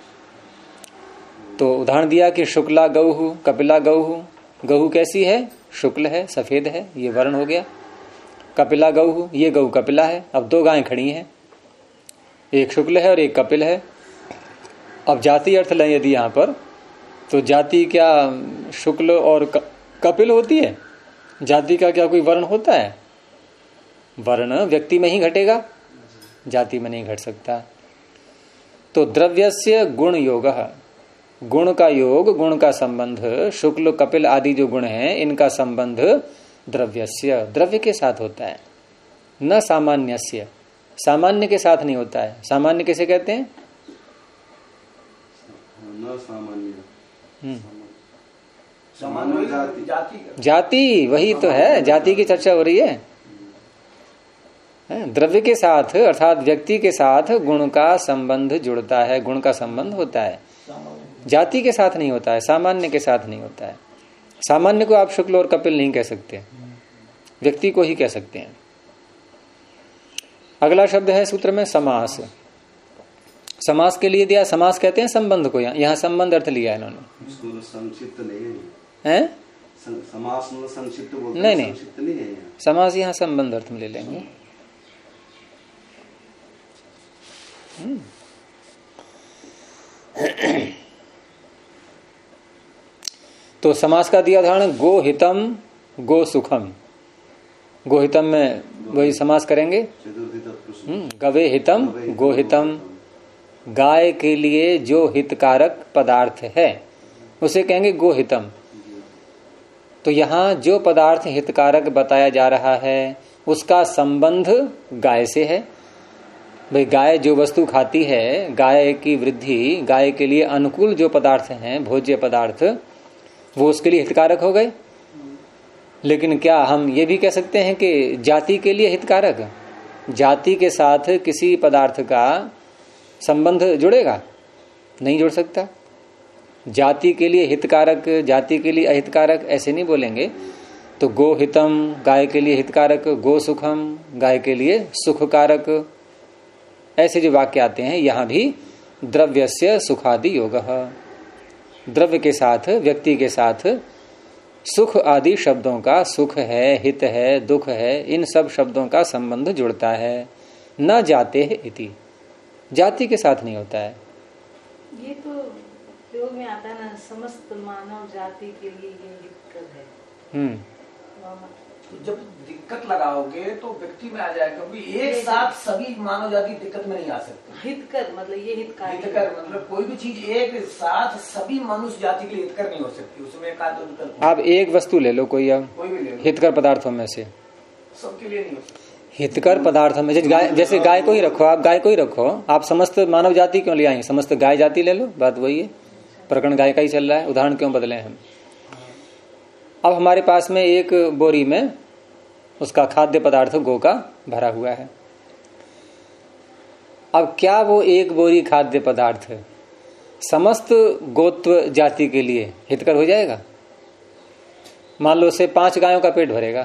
Speaker 1: तो उदाहरण दिया कि शुक्ला गौहु, कपिला गौहु। गौहु कैसी है? शुक्ल है, सफेद है, ये वर्ण हो गया। कपिला गौहु, ये गौ कपिला है। अब दो गायें खड़ी हैं, एक शुक्ल है और एक कपिल है। अब जाति अर्थ लें यदि यहां पर, तो जाति क्या शुक्ल और कपिल होती है? जाति का क्या कोई वर्ण होता है? वर्ण व्यक्ति में ही घटेगा, जाति में नहीं घट सकता। तो द्रव्यस्य गुण योगः, गुण का योग, गुण का संबंध, शुक्ल कपिल आदि जो गुण हैं, इनका संबंध द्रव्यस्य, द्रव्य के साथ होता है, न सामान्यस्य, सामान्य के साथ नहीं होता है। सामान्य किसे कहते हैं?
Speaker 2: न सामान्य,
Speaker 1: जाति, वही तो है, जाति की चर्चा हो रही है। द्रव्य के साथ अर्थात व्यक्ति के साथ गुण का संबंध जुड़ता है, गुण का संबंध होता है, जाति के साथ नहीं होता है, सामान्य के साथ नहीं होता है। सामान्य को आप शुक्ल और कपिल नहीं कह सकते, व्यक्ति को ही कह सकते हैं। अगला शब्द है सूत्र में समास। समास के लिए दिया, समास कहते हैं संबंध को, यहाँ संबंध अर्थ लिया इन्होंने।
Speaker 2: संक्षिप्त नहीं
Speaker 1: है,
Speaker 2: समास में संक्षिप्त बोलते हैं,
Speaker 1: नहीं,
Speaker 2: संक्षिप्त नहीं है।
Speaker 1: समास यहाँ संबंध अर्थ में ले लेंगे। तो समास का दिया उदाहरण गोहितम गो सुखम। गोहितम में वही समास करेंगे, गवे हितम गोहितम, गाय के लिए जो हितकारक पदार्थ है उसे कहेंगे गोहितम। तो यहां जो पदार्थ हितकारक बताया जा रहा है उसका संबंध गाय से है। भाई गाय जो वस्तु खाती है, गाय की वृद्धि, गाय के लिए अनुकूल जो पदार्थ हैं, भोज्य पदार्थ, वो उसके लिए हितकारक हो गए। लेकिन क्या हम ये भी कह सकते हैं कि जाति के लिए हितकारक? जाति के साथ किसी पदार्थ का संबंध जुड़ेगा? नहीं जुड़ सकता। जाति के लिए हितकारक, जाति के लिए अहितकारक, ऐसे नहीं बोलेंगे। तो गो हितम गाय के लिए हितकारक, गो सुखम गाय के लिए सुखकारक, ऐसे जो वाक्य आते हैं, यहां भी द्रव्यस्य सुखादि योगः, द्रव्य के साथ, व्यक्ति के साथ सुख आदि शब्दों का, सुख है, हित है, दुख है, इन सब शब्दों का संबंध जुड़ता है। न जाते है इति, जाति के साथ नहीं होता है।
Speaker 4: ये तो प्रयोग में आता है ना, समस्त मानव जाति के लिए ये हितकर है।
Speaker 3: तो जब दिक्कत लगाओगे तो व्यक्ति में आ जाएगा, क्योंकि एक साथ सभी मानव जाति दिक्कत में नहीं आ सकती।
Speaker 4: हितकर मतलब ये हितकर
Speaker 3: मतलब कोई भी चीज एक साथ सभी मनुष्य जाति के लिए हितकर नहीं हो सकती, उसमें एक आध विकल्प।
Speaker 1: आप एक वस्तु ले लो, कोई भी ले लो, हितकर पदार्थों में से
Speaker 3: सबके लिए नहीं हो सकती।
Speaker 1: हितकर पदार्थों में जैसे गाय को ही रखो, आप गाय को ही रखो, आप समस्त मानव जाति क्यों ले आए? समस्त गाय जाति ले लो, बात वही है, प्रकरण गाय का ही चल रहा है, उदाहरण क्यों बदले हम? अब हमारे पास में एक बोरी में उसका खाद्य पदार्थ गौ का भरा हुआ है। अब क्या वो एक बोरी खाद्य पदार्थ समस्त गोत्व जाति के लिए हितकर हो जाएगा? मान लो उससे 5 गायों का पेट भरेगा,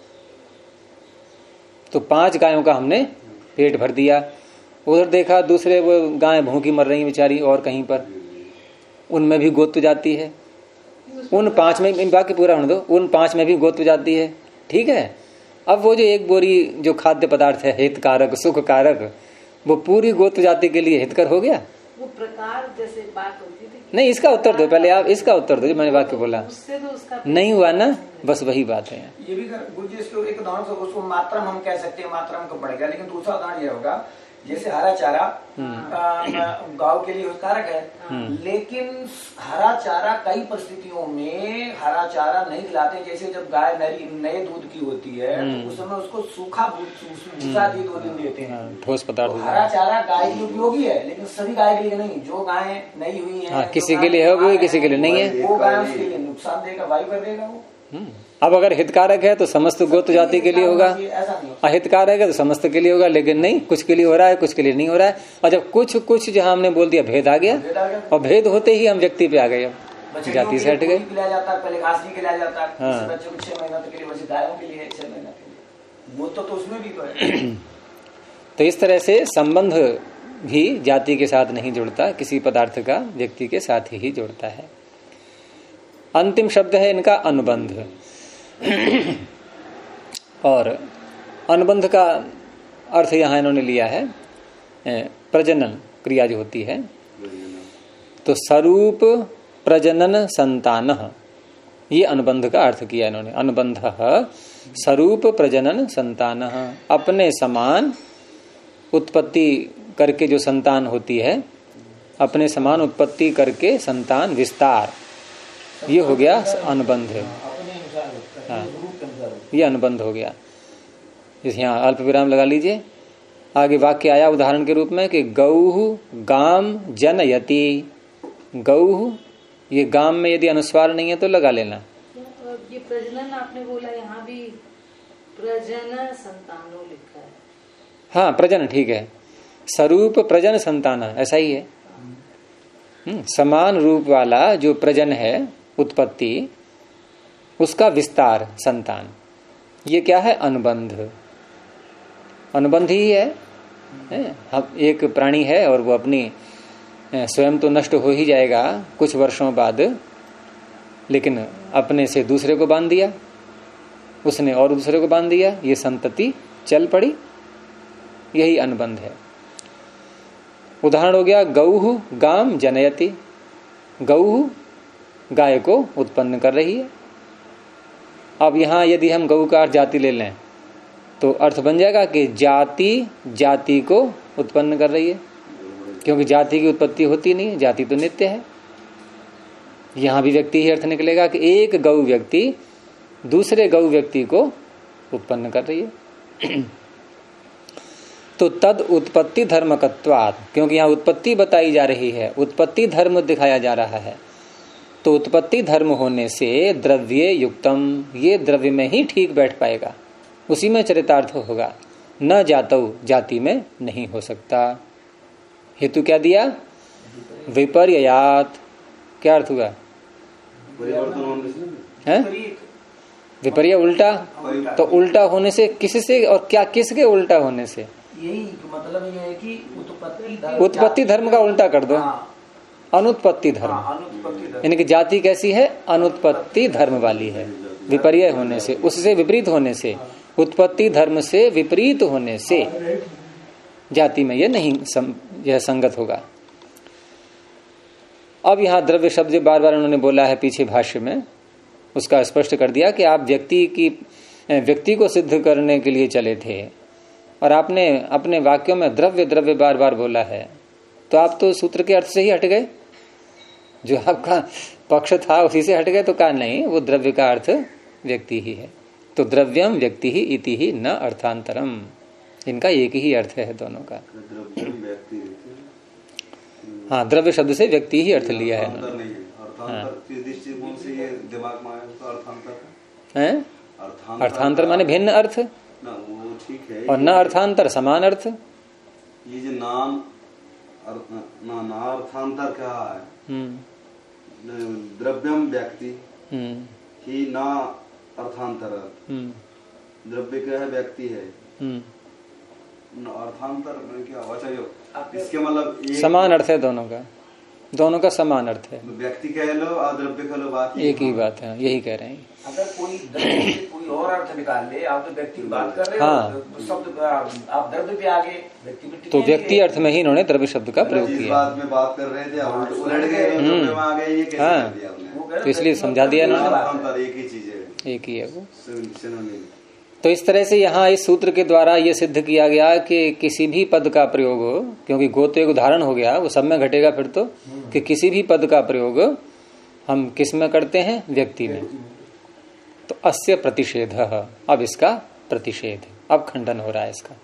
Speaker 1: तो 5 गायों का हमने पेट भर दिया। उधर देखा दूसरे वो गाय भूखी मर रही बेचारी और कहीं पर, उनमें भी गोत्व जाति है, उन 5 में, बाकी पूरा होने दो, उन 5 में भी गोत्व जाति है, ठीक है। अब वो जो एक बोरी जो खाद्य पदार्थ है हितकारक सुख कारक, वो पूरी गोत्व जाति के लिए हितकर हो गया?
Speaker 4: वो प्रकार जैसे बात होती थी।
Speaker 1: नहीं, इसका उत्तर दो पहले, आप इसका उत्तर दो जो मैंने वाक्य बोला।
Speaker 4: उससे तो उसका
Speaker 1: नहीं हुआ ना, बस वही बात है।
Speaker 3: ये भी गुरु जी इसको एक उदाहरण से उसको मात्रा हम कह सकते हैं, मात्रा को पड़ेगा, लेकिन दूसरा उदाहरण ये होगा जैसे हरा चारा गांव के लिए कारक है, लेकिन हरा चारा कई परिस्थितियों में हरा चारा नहीं खिलाते। जैसे जब गाय नए दूध की होती है तो उस समय उसको सूखा भूसा दी 2 दिन देते हैं,
Speaker 1: ठोस पदार्थ।
Speaker 3: हरा चारा गाय के लिए उपयोगी है, लेकिन सभी गाय के लिए नहीं। जो गाय नई हुई है,
Speaker 1: किसी के लिए है वो, किसी के लिए नहीं है,
Speaker 3: वो गाय उसके लिए नुकसान देगा, वायु कर देगा वो।
Speaker 1: अब अगर हितकारक है तो समस्त गोत्र जाति के लिए होगा, अहितकारक है तो समस्त के लिए होगा, लेकिन नहीं, कुछ के लिए हो रहा है, कुछ के लिए नहीं हो रहा है। और जब कुछ जहां हमने बोल दिया भेद आ गया, और भेद होते ही हम व्यक्ति पे आ गए, अब जाति से हट गए।
Speaker 3: पहले घास नहीं खिलाया जाता, बच्चों को 6 महीना के लिए, वैसे गायों के लिए 6 महीना के लिए, वो तो उसमें भी है।
Speaker 1: तो इस तरह से संबंध भी जाति के साथ नहीं जुड़ता, किसी पदार्थ का व्यक्ति के साथ ही जुड़ता है। अंतिम शब्द है इनका अनुबंध। और अनुबंध का अर्थ यहां इन्होंने लिया है प्रजनन क्रिया जो होती है, तो स्वरूप प्रजनन संतान, ये अनुबंध का अर्थ किया इन्होंने। अनुबंध स्वरूप प्रजनन संतान, अपने समान उत्पत्ति करके जो संतान होती है, अपने समान उत्पत्ति करके संतान विस्तार, ये हो गया अनुबंध। हाँ, ये अनुबंध हो गया। इस यहाँ अल्प विराम लगा लीजिए। आगे वाक्य आया उदाहरण के रूप में कि गौहु गाम जनयति। गौहु, ये गाम में यदि अनुस्वार नहीं है तो लगा लेना।
Speaker 4: ये प्रजनन आपने बोला, यहाँ भी प्रजन संतानो लिखा है।
Speaker 1: हाँ, प्रजन ठीक है, स्वरूप प्रजन संतान ऐसा ही है। समान रूप वाला जो प्रजन है उत्पत्ति, उसका विस्तार संतान, ये क्या है? अनुबंध। अनुबंध ही है। हम एक प्राणी है और वो अपनी स्वयं तो नष्ट हो ही जाएगा कुछ वर्षों बाद, लेकिन अपने से दूसरे को बांध दिया, उसने और दूसरे को बांध दिया, ये संतति चल पड़ी, यही अनुबंध है। उदाहरण हो गया गौहु गाम जनयति। गौहु गाय को उत्पन्न कर रही है। अब यहां यदि हम गौ का जाति ले लें तो अर्थ बन जाएगा कि जाति जाति को उत्पन्न कर रही है, क्योंकि जाति की उत्पत्ति होती नहीं है, जाति तो नित्य है। यहां भी व्यक्ति ही अर्थ निकलेगा कि एक गौ व्यक्ति दूसरे गौ व्यक्ति को उत्पन्न कर रही है। तो तद उत्पत्ति धर्मकत्वात्, क्योंकि यहाँ उत्पत्ति बताई जा रही है, उत्पत्ति धर्म दिखाया जा रहा है, तो उत्पत्ति धर्म होने से द्रव्य युक्तम, ये द्रव्य में ही ठीक बैठ पाएगा, उसी में चरितार्थ होगा, न जातौ, जाति में नहीं हो सकता। हेतु क्या दिया? विपर्ययात। क्या अर्थ हुआ? है विपर्य उल्टा, तो उल्टा होने से किससे और क्या, किसके उल्टा होने से?
Speaker 3: यही मतलब ये है कि
Speaker 1: उत्पत्ति धर्म का उल्टा कर दो, अनुत्पत्ति धर्म। यानी कि जाति कैसी है? अनुत्पत्ति धर्म वाली है। विपर्य होने से, उससे विपरीत होने से, उत्पत्ति धर्म से विपरीत होने से जाति में यह नहीं यह संगत होगा। अब यहां द्रव्य शब्द बार बार उन्होंने बोला है पीछे भाष्य में, उसका स्पष्ट कर दिया कि आप व्यक्ति की व्यक्ति को सिद्ध करने के लिए चले थे और आपने अपने वाक्यों में द्रव्य द्रव्य बार बार बोला है, तो आप तो सूत्र के अर्थ से ही हट गए। जो आपका पक्ष था उसी से हट गए। तो कहा नहीं, वो द्रव्य का अर्थ व्यक्ति ही है। तो द्रव्यम व्यक्ति ही इति ही न अर्थांतरम, इनका एक ही अर्थ है दोनों का। हाँ, द्रव्य शब्द से व्यक्ति ही अर्थ लिया है। अर्थांतर माने भिन्न अर्थ, और न अर्थांतर समान अर्थ।
Speaker 2: ये जो नाम ना अर्थांतर क्या है, द्रव्यम व्यक्ति ही ना अर्थांतर, द्रव्य क्या है, व्यक्ति है, अर्थांतर क्या अच्छा, इसके मतलब
Speaker 1: समान अर्थ है दोनों का, दोनों का समान अर्थ है।
Speaker 2: व्यक्ति कह लो और द्रव्य कह लो, बात
Speaker 1: एक ही बात है, यही कह रहे हैं।
Speaker 3: अगर कोई द्रव्य से कोई और अर्थ निकाल ले, आप तो व्यक्ति की बात कर रहे हो,
Speaker 1: हाँ,
Speaker 3: शब्द आप द्रव्य पे आ गए, व्यक्ति पे
Speaker 1: तो व्यक्ति अर्थ में ही इन्होंने द्रव्य शब्द का प्रयोग किया।
Speaker 2: बात में बात कर रहे थे, उलट गए,
Speaker 1: हाँ, तो इसलिए समझा दिया इन्होंने,
Speaker 2: एक ही चीज है,
Speaker 1: एक ही है वो। तो इस तरह से यहाँ इस सूत्र के द्वारा ये सिद्ध किया गया कि किसी भी पद का प्रयोग हो, क्योंकि गो तो एक उदाहरण हो गया, वो सब में घटेगा फिर तो, कि किसी भी पद का प्रयोग हम किस में करते हैं, व्यक्ति में। तो अस्य प्रतिषेध, अब इसका प्रतिषेध, अब खंडन हो रहा है इसका।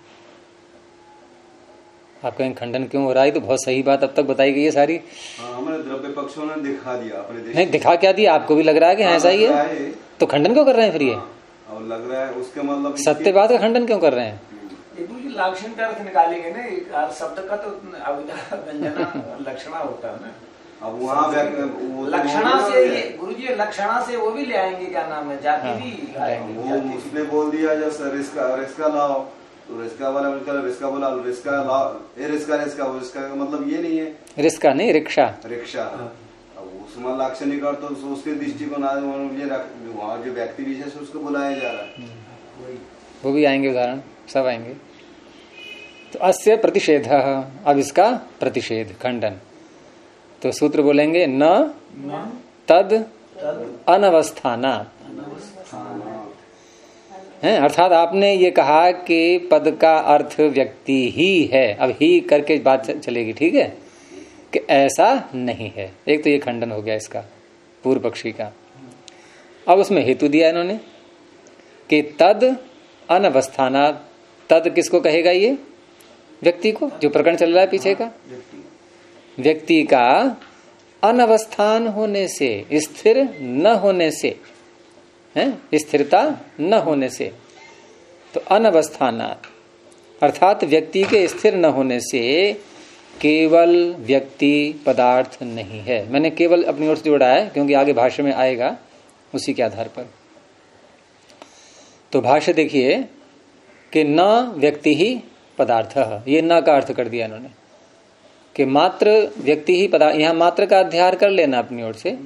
Speaker 1: आप कहें खंडन क्यों हो रहा है, तो बहुत सही बात अब तक बताई गई है सारी।
Speaker 2: हमारे द्रव्य पक्षों ने दिखा दिया, अपने
Speaker 1: नहीं दिखा क्या दिया, आपको भी लग रहा है कि ऐसा ही है, तो खंडन क्यों कर रहे हैं फिर ये,
Speaker 2: और लग रहा है उसके मतलब
Speaker 1: सत्यवाद का खंडन क्यों कर रहे हैं।
Speaker 3: लाक्षण का अर्थ निकालेंगे ना, शब्द का तो अविधा व्यंजना लक्षणा होता है ना।
Speaker 2: अब वहाँ
Speaker 3: लक्षणा से गुरुजी लक्षणा से वो भी ले आएंगे, क्या नाम है, जाति भी
Speaker 2: वो उसने बोल दिया जैसे रिस्का लाओ, तो रिस्का वाला रिस्का बोला, रिस्का लाओ, रिस्का का मतलब ये नहीं है,
Speaker 1: रिस्का नहीं, रिक्शा।
Speaker 2: उसमें लाक्षणिक अर्थ तो उसके दृष्टिकोण वहाँ जो व्यक्ति विशेष उसको बुलाया जा रहा है,
Speaker 1: वो भी आएंगे उदाहरण, सब आएंगे। तो अस्य प्रतिषेध, अब इसका प्रतिषेध खंडन। तो सूत्र बोलेंगे न तद अनवस्थाना है, अर्थात आपने ये कहा कि पद का अर्थ व्यक्ति ही है, अब ही करके बात चलेगी, ठीक है, कि ऐसा नहीं है। एक तो ये खंडन हो गया इसका पूर्व पक्षी का। अब उसमें हेतु दिया इन्होंने कि तद अनवस्थाना, तद किसको कहेगा, ये व्यक्ति को, जो प्रकरण चल रहा है पीछे का, व्यक्ति का अनवस्थान होने से, स्थिर न होने से, है, स्थिरता न होने से, तो अनवस्थाना अर्थात व्यक्ति के स्थिर न होने से केवल व्यक्ति पदार्थ नहीं है। मैंने केवल अपनी ओर से जोड़ा है क्योंकि आगे भाष्य में आएगा उसी के आधार पर। तो भाष्य देखिए कि न व्यक्ति ही पदार्थ, ये न का अर्थ कर दिया इन्होंने कि मात्र व्यक्ति ही पदार्थ। यहां मात्र का अध्याय कर लेना अपनी ओर से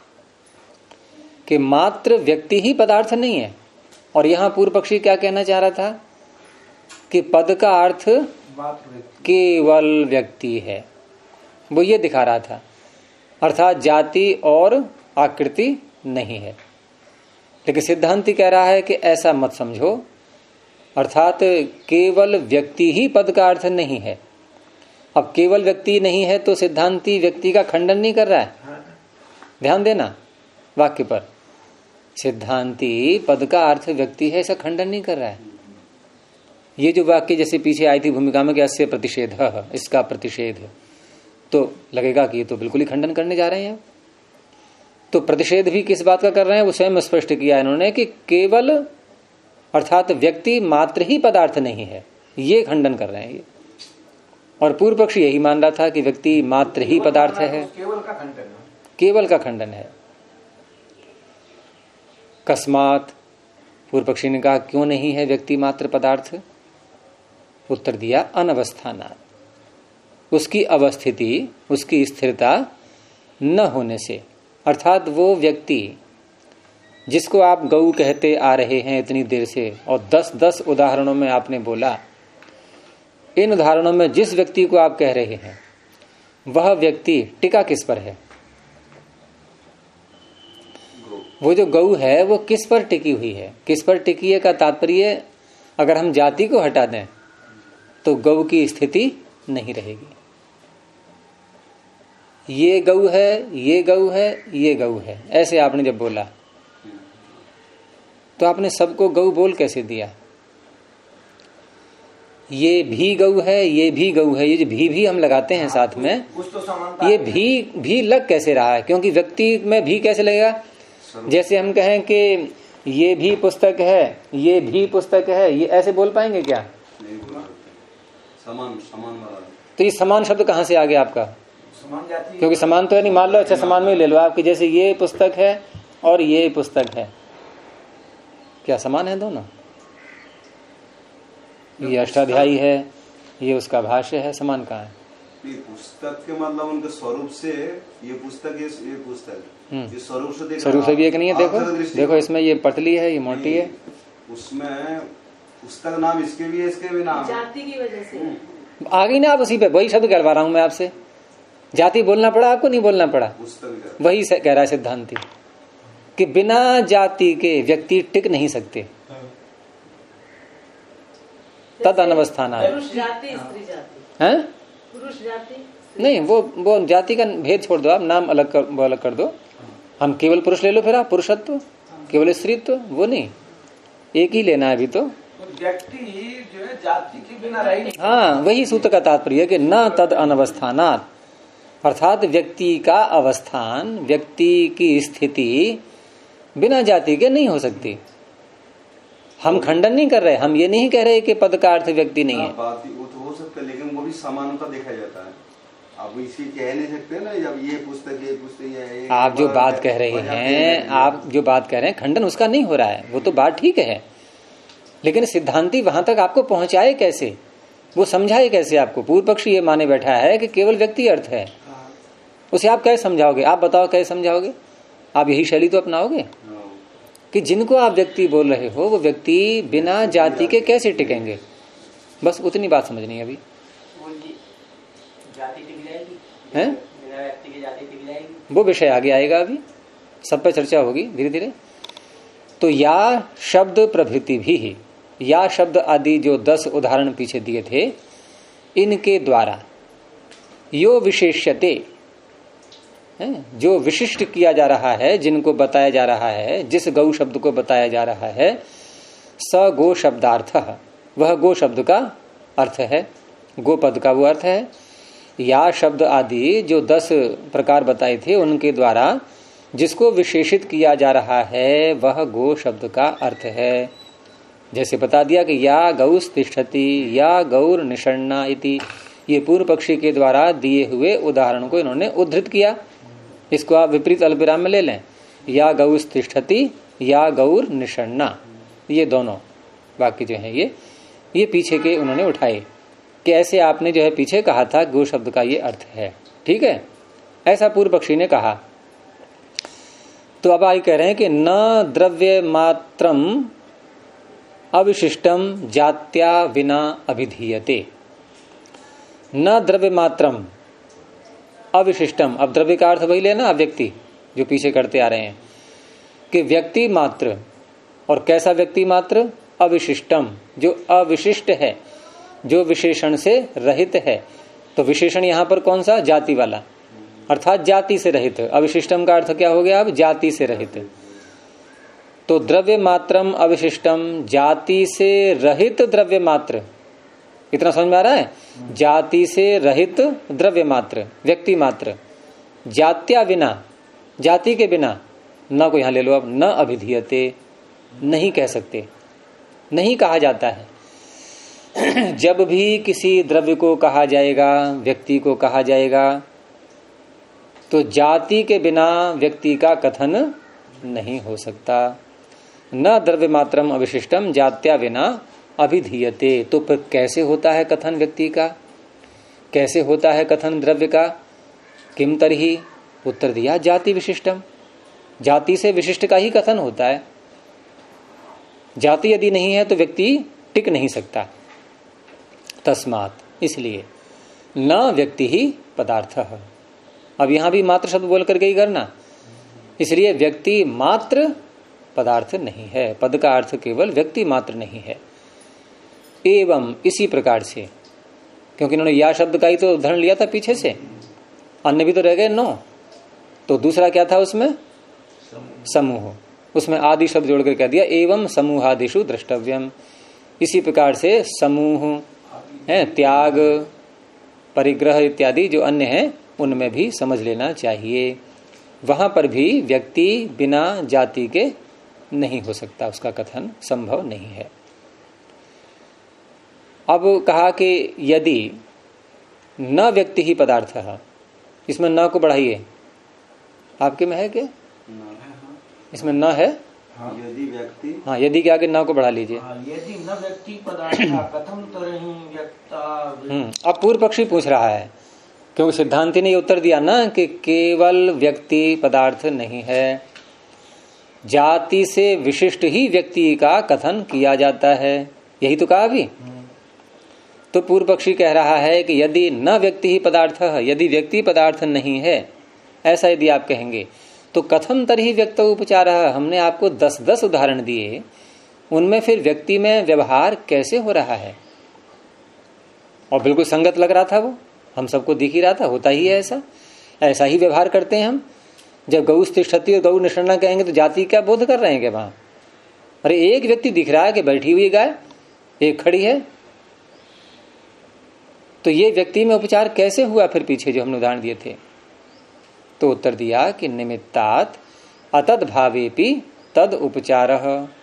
Speaker 1: कि मात्र व्यक्ति ही पदार्थ नहीं है। और यहां पूर्व पक्षी क्या कहना चाह रहा था कि पद का अर्थ केवल व्यक्ति है, वो ये दिखा रहा था, अर्थात जाति और आकृति नहीं है। लेकिन सिद्धांति कह रहा है कि ऐसा मत समझो, अर्थात केवल व्यक्ति ही पद का अर्थ नहीं है। अब केवल व्यक्ति नहीं है तो सिद्धांति व्यक्ति का खंडन नहीं कर रहा है, ध्यान देना वाक्य पर। सिद्धांति पद का अर्थ व्यक्ति है ऐसा खंडन नहीं कर रहा है। ये जो वाक्य जैसे पीछे आई थी भूमिका में कि अस्य प्रतिषेध, इसका प्रतिषेध, तो लगेगा कि ये तो बिल्कुल ही खंडन करने जा रहे हैं। तो प्रतिषेध भी किस बात का कर रहे हैं वो स्वयं स्पष्ट किया इन्होंने कि केवल अर्थात व्यक्ति मात्र ही पदार्थ नहीं है, ये खंडन कर रहे हैं ये। और पूर्व पक्षी यही मान रहा था कि व्यक्ति मात्र ही पदार्थ है, केवल का खंडन है। कस्मात, पूर्व पक्षी ने कहा क्यों नहीं है व्यक्ति मात्र पदार्थ? उत्तर दिया अनवस्थानात्, उसकी अवस्थिति, उसकी स्थिरता न होने से। अर्थात वो व्यक्ति जिसको आप गौ कहते आ रहे हैं इतनी देर से और 10-10 उदाहरणों में आपने बोला, इन उदाहरणों में जिस व्यक्ति को आप कह रहे हैं वह व्यक्ति टिका किस पर है? वो जो गौ है वो किस पर टिकी हुई है, किस पर टिकी है का तात्पर्य अगर हम जाति को हटा दें तो गौ की स्थिति नहीं रहेगी। ये गौ है, ये गौ है, ये गौ है, ऐसे आपने जब बोला तो आपने सबको गौ बोल कैसे दिया? ये भी गौ है, ये भी गौ है, ये जो भी हम लगाते हैं साथ में,
Speaker 3: तो
Speaker 1: ये भी लग कैसे रहा है? क्योंकि व्यक्ति में भी कैसे लगेगा? जैसे हम कहें कि ये भी पुस्तक है, ये भी पुस्तक है, ये ऐसे बोल पाएंगे क्या?
Speaker 2: नहीं बोल सकते। समान वाला।
Speaker 1: तो ये समान शब्द कहाँ से आ गया आपका?
Speaker 3: समान जाति,
Speaker 1: क्योंकि समान तो है नहीं। मान लो अच्छा समान में ले लो आपकी, जैसे ये पुस्तक है और ये पुस्तक है, क्या समान है दोनों? ये अष्टाध्यायी है, ये उसका भाष्य है, समान कहाँ है?
Speaker 2: पुस्तक के मतलब उनके स्वरूप से ये पुस्तक, ये पुस्तक ये स्वरूप से देखो,
Speaker 1: स्वरूप से भी एक नहीं है। देखो देखो इसमें ये पतली है, ये मोटी है,
Speaker 2: उसमें पुस्तक नाम इसके भी है, इसके भी नाम
Speaker 4: जाति की वजह से।
Speaker 1: आ गई ना आप उसी पे, वही शब्द कहवा रहा हूं मैं आपसे। जाति बोलना पड़ा आपको, नहीं बोलना पड़ा? वही कह रहा है सिद्धांति कि बिना जाति के व्यक्ति टिक नहीं सकते। तद अनवस्थाना है।
Speaker 4: पुरुष जाति, स्त्री जाति
Speaker 1: हैं?
Speaker 4: पुरुष जाति
Speaker 1: नहीं, वो जाति का भेद छोड़ दो आप, नाम अलग कर दो। हम केवल पुरुष ले लो, फिर आप पुरुषत्व, केवल स्त्रीत्व, वो नहीं, एक ही लेना है अभी तो।
Speaker 3: व्यक्ति जो है जाति के बिना रह नहीं।
Speaker 1: हाँ, वही सूत्र का तात्पर्य है कि न तद अनवस्थानात्, अर्थात व्यक्ति का अवस्थान, व्यक्ति की स्थिति बिना जाति के नहीं हो सकती। हम खंडन नहीं कर रहे, हम ये नहीं कह रहे कि पद का अर्थ व्यक्ति नहीं है।
Speaker 2: बात वो तो हो सकता है, लेकिन वो भी समानता देखा जाता है। आप इसी कह नहीं सकते ना, जब ये पुस्तक है,
Speaker 1: आप जो बात कह रहे हैं, आप जो बात कह रहे हैं, खंडन उसका नहीं हो रहा है, वो तो बात ठीक है, लेकिन सिद्धांती वहां तक आपको पहुंचाए कैसे, वो समझाए कैसे आपको? पूर्व पक्षी ये माने बैठा है कि केवल व्यक्ति अर्थ है, उसे आप कैसे समझाओगे? आप बताओ कैसे समझाओगे? आप यही शैली तो अपनाओगे कि जिनको आप व्यक्ति बोल रहे हो वो व्यक्ति बिना जाति के कैसे टिकेंगे? बस उतनी बात समझनी है अभी।
Speaker 3: जाति टिक जाएगी,
Speaker 1: हैं?
Speaker 3: बिना व्यक्ति की जाति टिक जाएगी,
Speaker 1: वो विषय आगे आएगा, अभी सब पे चर्चा होगी धीरे धीरे। तो या शब्द प्रभृति भी, या शब्द आदि जो 10 उदाहरण पीछे दिए थे, इनके द्वारा यो विशेष्यते, जो विशिष्ट किया जा रहा है, जिनको बताया जा रहा है, जिस गौ शब्द को बताया जा रहा है, स गो शब्दार्थ, वह गो शब्द का अर्थ है, गो पद का वो अर्थ है। या शब्द आदि जो 10 प्रकार बताए थे, उनके द्वारा जिसको विशेषित किया जा रहा है वह गो शब्द का अर्थ है। जैसे बता दिया कि या गौस तिष्ठति, या गौर निषण्णा इति, ये पूर्व पक्षी के द्वारा दिए हुए उदाहरण को इन्होंने उद्धृत किया। इसको आप विपरीत अल्पविराम में ले लें, या गौस तिष्ठति, या गौर निषण्णा, ये दोनों वाक्य जो है ये पीछे के उन्होंने उठाए कि ऐसे आपने जो है पीछे कहा था गो शब्द का ये अर्थ है, ठीक है, ऐसा पूर्व पक्षी ने कहा। तो अब आगे कह रहे हैं कि न द्रव्य मात्रम अविशिष्टम जात्या विना अभिधीयते। न द्रव्य मात्रम अविशिष्टम, अब द्रव्य का अर्थ वही लेना, व्यक्ति जो पीछे करते आ रहे हैं कि व्यक्ति मात्र, और कैसा व्यक्ति मात्र? अविशिष्टम, जो अविशिष्ट है, जो विशेषण से रहित है। तो विशेषण यहां पर कौन सा? जाति वाला, अर्थात जाति से रहित। अविशिष्टम का अर्थ क्या हो गया? अब जाति से रहित। तो द्रव्य मात्रम अविशिष्टम, जाति से रहित द्रव्य मात्र, इतना समझ में आ रहा है? जाति से रहित द्रव्य मात्र, व्यक्ति मात्र, जात्या विना, जाति के बिना, न को यहां ले लो अब, न अभिधीयते, नहीं कह सकते, नहीं कहा जाता है। जब भी किसी द्रव्य को कहा जाएगा, व्यक्ति को कहा जाएगा, तो जाति के बिना व्यक्ति का कथन नहीं हो सकता। न द्रव्य मात्रम अविशिष्टम जात्या विना अभिधीयते। तो फिर कैसे होता है कथन व्यक्ति का, कैसे होता है कथन द्रव्य का? किम तरही, उत्तर दिया जाति विशिष्टम, जाति से विशिष्ट का ही कथन होता है। जाति यदि नहीं है तो व्यक्ति टिक नहीं सकता। तस्मात्, इसलिए न व्यक्ति ही पदार्थ। अब यहां भी मात्र शब्द बोल करके ही करना, इसलिए व्यक्ति मात्र पदार्थ नहीं है। पद का अर्थ केवल व्यक्ति मात्र नहीं है। एवं इसी प्रकार से, क्योंकि इन्होंने या शब्द का ही तो उदाहरण लिया था पीछे से, अन्य भी तो रह गए 9, तो दूसरा क्या था उसमें? समूह। उसमें आदि शब्द जोड़कर कह दिया एवं समूहादिषु द्रष्टव्यम। इसी प्रकार से समूह है, त्याग, परिग्रह इत्यादि जो अन्य हैं उनमें भी समझ लेना चाहिए। वहां पर भी व्यक्ति बिना जाति के नहीं हो सकता, उसका कथन संभव नहीं है। अब कहा कि यदि न व्यक्ति ही पदार्थ है, इसमें न को बढ़ाइए, आपके में है क्या? इसमें न है।
Speaker 2: यदि व्यक्ति,
Speaker 1: हाँ, यदि के आगे न को बढ़ा लीजिए।
Speaker 3: यदि न व्यक्ति पदार्थ कथम तरहि व्यक्ता।
Speaker 1: अब पूर्व पक्षी पूछ रहा है, क्योंकि सिद्धांति ने ये उत्तर दिया ना कि केवल व्यक्ति पदार्थ नहीं है, जाति से विशिष्ट ही व्यक्ति का कथन किया जाता है, यही तो कहा अभी। तो पूर्व पक्षी कह रहा है कि यदि न व्यक्ति ही पदार्थ है, यदि व्यक्ति पदार्थ नहीं है, ऐसा यदि आप कहेंगे तो कथम तरही व्यक्त उपचार। हमने आपको 10-10 उदाहरण दिए, उनमें फिर व्यक्ति में व्यवहार कैसे हो रहा है? और बिल्कुल संगत लग रहा था वो, हम सबको दिख ही रहा था, होता ही है ऐसा, ऐसा ही व्यवहार करते हैं हम। जब गौ तिष्ठति और गौ निषण्णा कहेंगे तो जाति क्या बोध कर रहे हैं क्या वहां? अरे एक व्यक्ति दिख रहा है कि बैठी हुई गाय, एक खड़ी है, तो ये व्यक्ति में उपचार कैसे हुआ फिर पीछे जो हमने उदाहरण दिए थे? तो उत्तर दिया कि निमित्तात् अतद भावेपि तद उपचारः।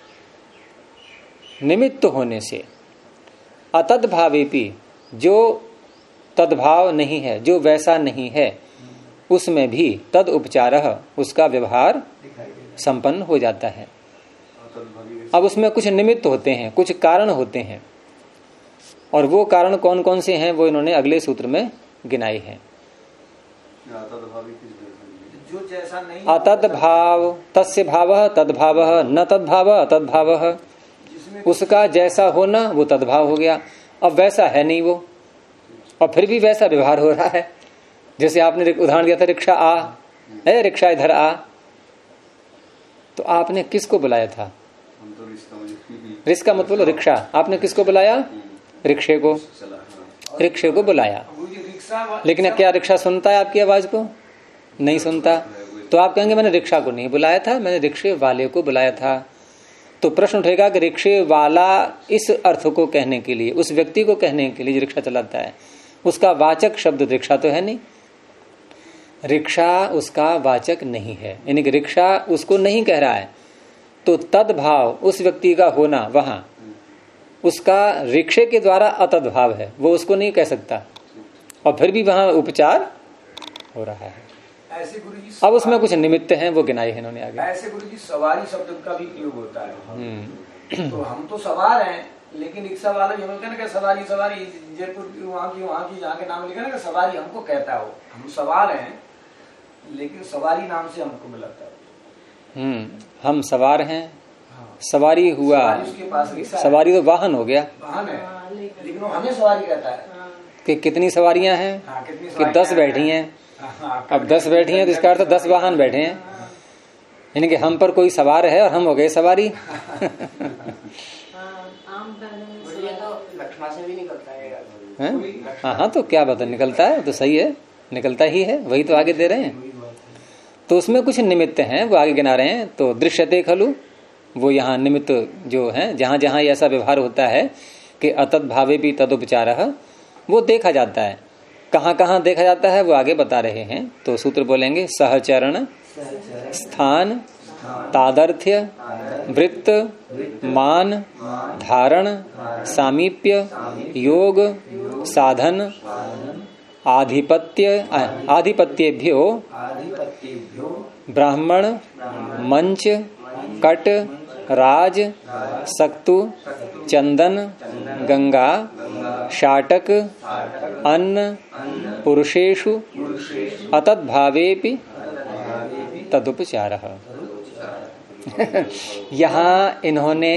Speaker 1: निमित्त होने से, अतद भावेपि, जो तद्भाव नहीं है, जो वैसा नहीं है, उसमें भी तद उपचारः, उसका व्यवहार संपन्न हो जाता है। अब उसमें कुछ निमित्त होते हैं, कुछ कारण होते हैं, और वो कारण कौन कौन से हैं वो इन्होंने अगले सूत्र में गिनाए हैं।
Speaker 3: जो जैसा नहीं,
Speaker 1: अतद भाव तस्य भावः तद्भावः न तद्भावः अतद्भावः, उसका जैसा होना वो तद्भाव हो गया। अब वैसा है नहीं वो, और फिर भी वैसा व्यवहार हो रहा है। जैसे आपने उदाहरण दिया था रिक्शा आ है, रिक्शा इधर आ, तो आपने किसको बुलाया था? रिक्शा मत बोलो, रिक्शा। आपने किसको बुलाया? रिक्शे को, रिक्शे को बुलाया। लेकिन क्या रिक्शा सुनता है आपकी आवाज को? नहीं सुनता। तो आप कहेंगे मैंने रिक्शा को नहीं बुलाया था, मैंने रिक्शे वाले को बुलाया था। तो प्रश्न उठेगा कि रिक्शे वाला इस अर्थ को कहने के लिए, उस व्यक्ति को कहने के लिए जो रिक्शा चलाता है, उसका वाचक शब्द रिक्शा तो है नहीं, रिक्शा उसका वाचक नहीं है, यानी कि रिक्शा उसको नहीं कह रहा है। तो तद्भाव उस व्यक्ति का होना वहां, उसका रिक्शे के द्वारा अतद्भाव है, वो उसको नहीं कह सकता, और फिर भी वहां उपचार हो रहा है।
Speaker 3: ऐसे गुरुजी
Speaker 1: अब उसमें कुछ निमित्त हैं, वो गिनाए हैं इन्होंने आगे।
Speaker 3: ऐसे गुरुजी सवारी शब्द का भी प्रयोग होता है। तो हम तो सवार हैं, लेकिन रिक्शा वाला जो होता है ना, सवारी सवारी, जयपुर वहाँ की जहाँ के नाम लिखा ना, सवारी हमको कहता हो, हम सवार हैं, लेकिन सवारी नाम से हमको मिलाता है।
Speaker 1: हम सवार हैं, सवारी हुआ,
Speaker 3: उसके पास
Speaker 1: सवारी तो वाहन हो गया,
Speaker 3: वाहन है, लेकिन वो हमें सवारी कहता है
Speaker 1: कि कितनी सवारियां हैं, कि 10 बैठी हैं। अब 10 बैठी हैं तो इसका अर्थ 10 वाहन बैठे हैं, यानी कि हम पर कोई सवार है और हम हो गए सवारी।
Speaker 3: लक्ष्मण से भी निकलता है।
Speaker 1: हाँ, तो क्या बता निकलता है, तो सही है, निकलता ही है, वही तो आगे दे रहे हैं। तो उसमें कुछ निमित्त हैं, वो आगे गिना रहे हैं। तो दृश्यते खलु, वो यहाँ निमित्त जो है, जहां जहां ऐसा व्यवहार होता है कि अतद भावे भी तदुपचारः, वो देखा जाता है। कहाँ कहाँ देखा जाता है वो आगे बता रहे हैं। तो सूत्र बोलेंगे सहचरण, स्थान, तादर्थ्य, वृत्त, मान, धारण, सामीप्य, योग, साधन, आधिपत्येभ्यो ब्राह्मण, मंच, कट, राज, सक्तु, चंदन, गंगा, शाटक, अन्न, पुरुषेषु अतद्भावेपि तदुपचारः। यहाँ इन्होंने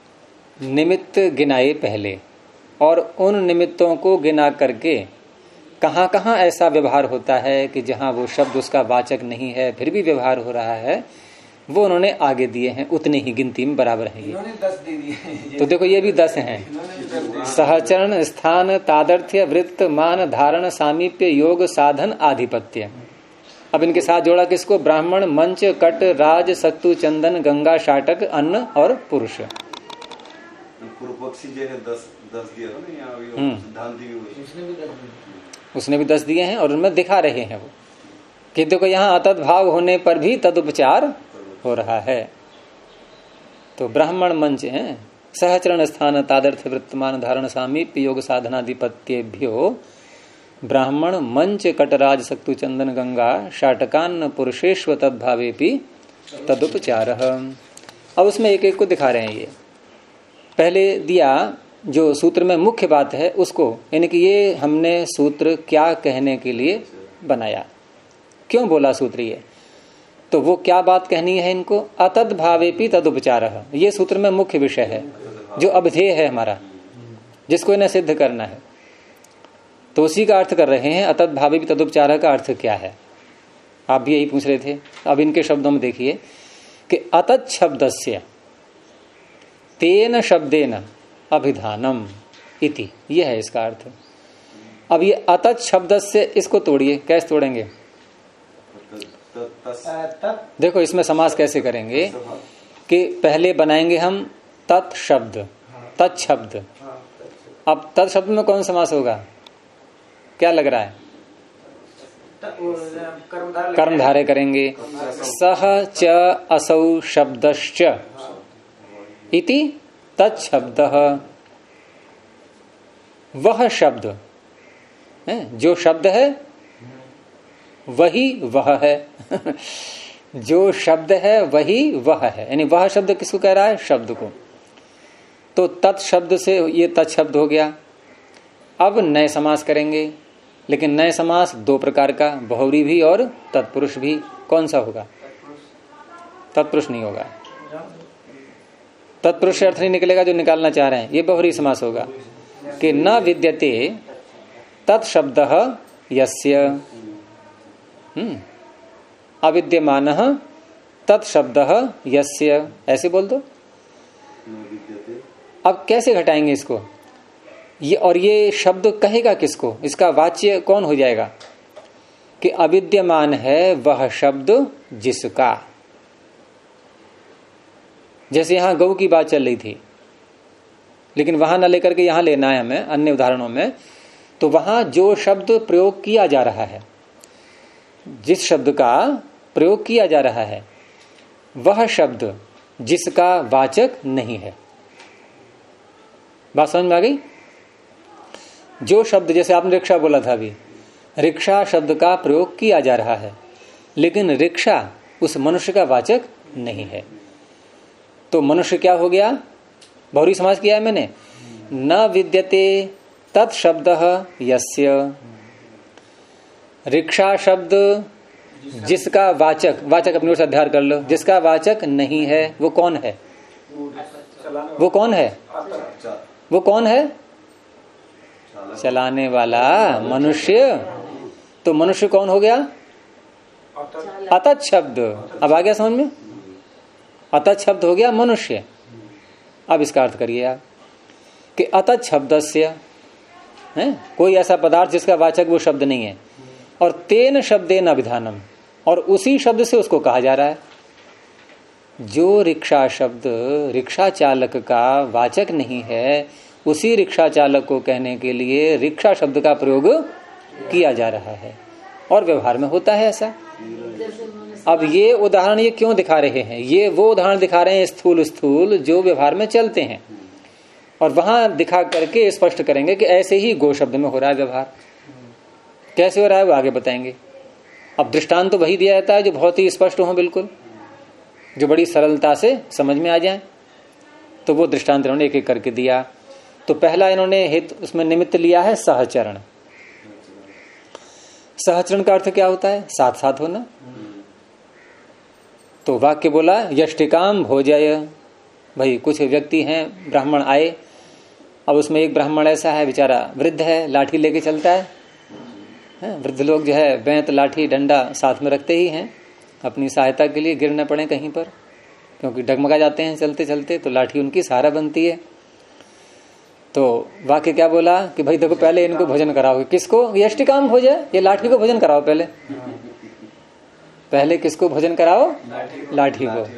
Speaker 1: निमित्त गिनाए पहले, और उन निमित्तों को गिना करके कहाँ कहाँ ऐसा व्यवहार होता है कि जहां वो शब्द उसका वाचक नहीं है फिर भी व्यवहार हो रहा है, वो उन्होंने आगे दिए हैं, उतनी ही गिनती में बराबर है ये।
Speaker 3: 10 दे दिए।
Speaker 1: तो देखो ये भी 10 हैं। सहचरण, स्थान, तादर्थ्य, वृत्त, मान, धारण, सामीप्य, योग, साधन, आधिपत्य। अब इनके साथ जोड़ा किसको? ब्राह्मण, मंच, कट, राज, सत्तु, चंदन, गंगा, शाटक, अन्न और पुरुष।
Speaker 2: पूर्व पक्षी जो है 10 दिया था ना यहाँ, सिद्धांति भी
Speaker 1: उसने भी 10 दिए हैं और उनमें दिखा रहे हैं वो कि देखो यहाँ अतत भाव होने पर भी तदुपचार हो रहा है। तो ब्राह्मण मंच है, सहचरण, स्थान, तादर्थ, वृत्तमान, धारण, सामीप्य, योग, साधनाधिपत्येभ्यो ब्राह्मण, मंच, कटराज, सक्तु, चंदन, गंगा, शाटकान्न पुरुषेश्व तद्भावेपि तदुपचार। अब उसमें एक एक को दिखा रहे हैं। ये पहले दिया जो सूत्र में मुख्य बात है उसको, यानी कि ये हमने सूत्र क्या कहने के लिए बनाया, क्यों बोला सूत्र ये, तो वो क्या बात कहनी है इनको? अतद भावेपि तदुपचारः, ये सूत्र में मुख्य विषय है, जो अवधेय है हमारा, जिसको इन्हें सिद्ध करना है। तो उसी का अर्थ कर रहे हैं। अतद भावेपि तदुपचारः का अर्थ क्या है? आप भी यही पूछ रहे थे। अब इनके शब्दों में देखिए कि अतत शब्दस्य तेन शब्देन अभिधानम इति, यह है इसका अर्थ। अब ये अतत शब्द से इसको तोड़िए, कैसे तोड़ेंगे? देखो इसमें समास कैसे करेंगे कि पहले बनाएंगे हम तत् शब्द, तत् शब्द। अब तत् शब्द में कौन समास होगा? क्या लग रहा है? कर्मधारय करेंगे। सह च असौ शब्दश्च इति तत् शब्दः, वह शब्द है, जो शब्द है वही वह है जो शब्द है वही वह है, यानी वह शब्द किसको कह रहा है? शब्द को। तो तत् शब्द से ये तत् शब्द हो गया। अब नए समास करेंगे, लेकिन नए समास 2 प्रकार का, बहुव्रीहि भी और तत्पुरुष भी। कौन सा होगा? तत्पुरुष नहीं होगा, तत्पुरुष अर्थ नहीं निकलेगा जो निकालना चाह रहे हैं। ये बहुव्रीहि समास होगा कि न विद्यते तत्शब्दः यस्य अविद्यमानः तत्शब्दः यस्य, ऐसे बोल दो। अब कैसे घटाएंगे इसको? ये और ये शब्द कहेगा किसको? इसका वाच्य कौन हो जाएगा? कि अविद्यमान है वह शब्द जिसका। जैसे यहां गौ की बात चल रही थी, लेकिन वहां न लेकर के यहां लेना है हमें अन्य उदाहरणों में। तो वहां जो शब्द प्रयोग किया जा रहा है, जिस शब्द का प्रयोग किया जा रहा है, वह शब्द जिसका वाचक नहीं है। बात समझ में आ गई? जो शब्द, जैसे आपने रिक्शा बोला था अभी, रिक्शा शब्द का प्रयोग किया जा रहा है, लेकिन रिक्शा उस मनुष्य का वाचक नहीं है। तो मनुष्य क्या हो गया? बहुव्रीहि समास किया है मैंने। न विद्यते तत्शब्दः यस्य, रिक्शा शब्द जिसका वाचक, वाचक अपनी ओर से अध्यार कर लो, जिसका वाचक नहीं है, वो कौन है? वो कौन है? वो कौन है? चलाने वाला मनुष्य। तो मनुष्य कौन हो गया? अतत शब्द। अब आ गया समझ में? अतत शब्द हो गया मनुष्य। अब इसका अर्थ करिए आप कि अतत शब्दस्य है कोई ऐसा पदार्थ जिसका वाचक वो शब्द नहीं है, और तेन शब्देन अभिधानम, और उसी शब्द से उसको कहा जा रहा है। जो रिक्शा शब्द रिक्शा चालक का वाचक नहीं है, उसी रिक्शा चालक को कहने के लिए रिक्शा शब्द का प्रयोग किया जा रहा है, और व्यवहार में होता है ऐसा। अब ये उदाहरण ये क्यों दिखा रहे हैं? ये वो उदाहरण दिखा रहे हैं स्थूल स्थूल जो व्यवहार में चलते हैं, और वहां दिखा करके स्पष्ट करेंगे कि ऐसे ही गो शब्द में हो रहा है व्यवहार। कैसे हो रहा है वो आगे बताएंगे। अब दृष्टांत तो वही दिया जाता है जो बहुत ही स्पष्ट हो, बिल्कुल जो बड़ी सरलता से समझ में आ जाए। तो वो दृष्टांत इन्होंने एक एक करके दिया। तो पहला इन्होंने हित उसमें निमित्त लिया है सहचरण। सहचरण का अर्थ क्या होता है? साथ साथ होना। तो वाक्य बोला यष्टिकाम भोजय। भाई कुछ व्यक्ति हैं, ब्राह्मण आए। अब उसमें एक ब्राह्मण ऐसा है, बेचारा वृद्ध है, लाठी लेके चलता है, वृद्ध लोग जो है बेंत लाठी डंडा साथ में रखते ही हैं अपनी सहायता के लिए, गिर न पड़े कहीं पर, क्योंकि डगमगा जाते हैं चलते चलते, तो लाठी उनकी सहारा बनती है। तो वाक्य क्या बोला कि भाई देखो पहले इनको भोजन कराओ। किसको? यष्टिकाम भोज है, ये लाठी को भोजन कराओ पहले। पहले किसको भोजन कराओ? लाठी को।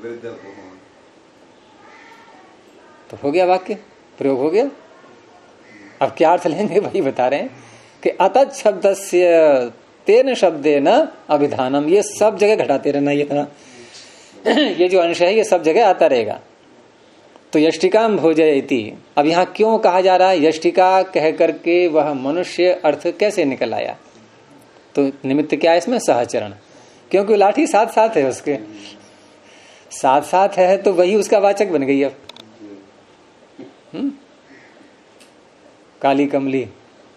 Speaker 1: तो हो गया, वाक्य प्रयोग हो गया। अब क्या अर्थ लेंगे वही बता रहे हैं कि अतः शब्दस्य तेन शब्देन अभिधानम, ये सब जगह घटाते रहना, ये जो अंश है ये सब जगह आता रहेगा। तो यष्टिकाम भोजयति, अब यहाँ क्यों कहा जा रहा है यष्टिका कह करके, वह मनुष्य अर्थ कैसे निकल आया? तो निमित्त क्या है इसमें? सहचरण, क्योंकि लाठी साथ साथ है, उसके साथ साथ है तो वही उसका वाचक बन गई। अब काली कमली,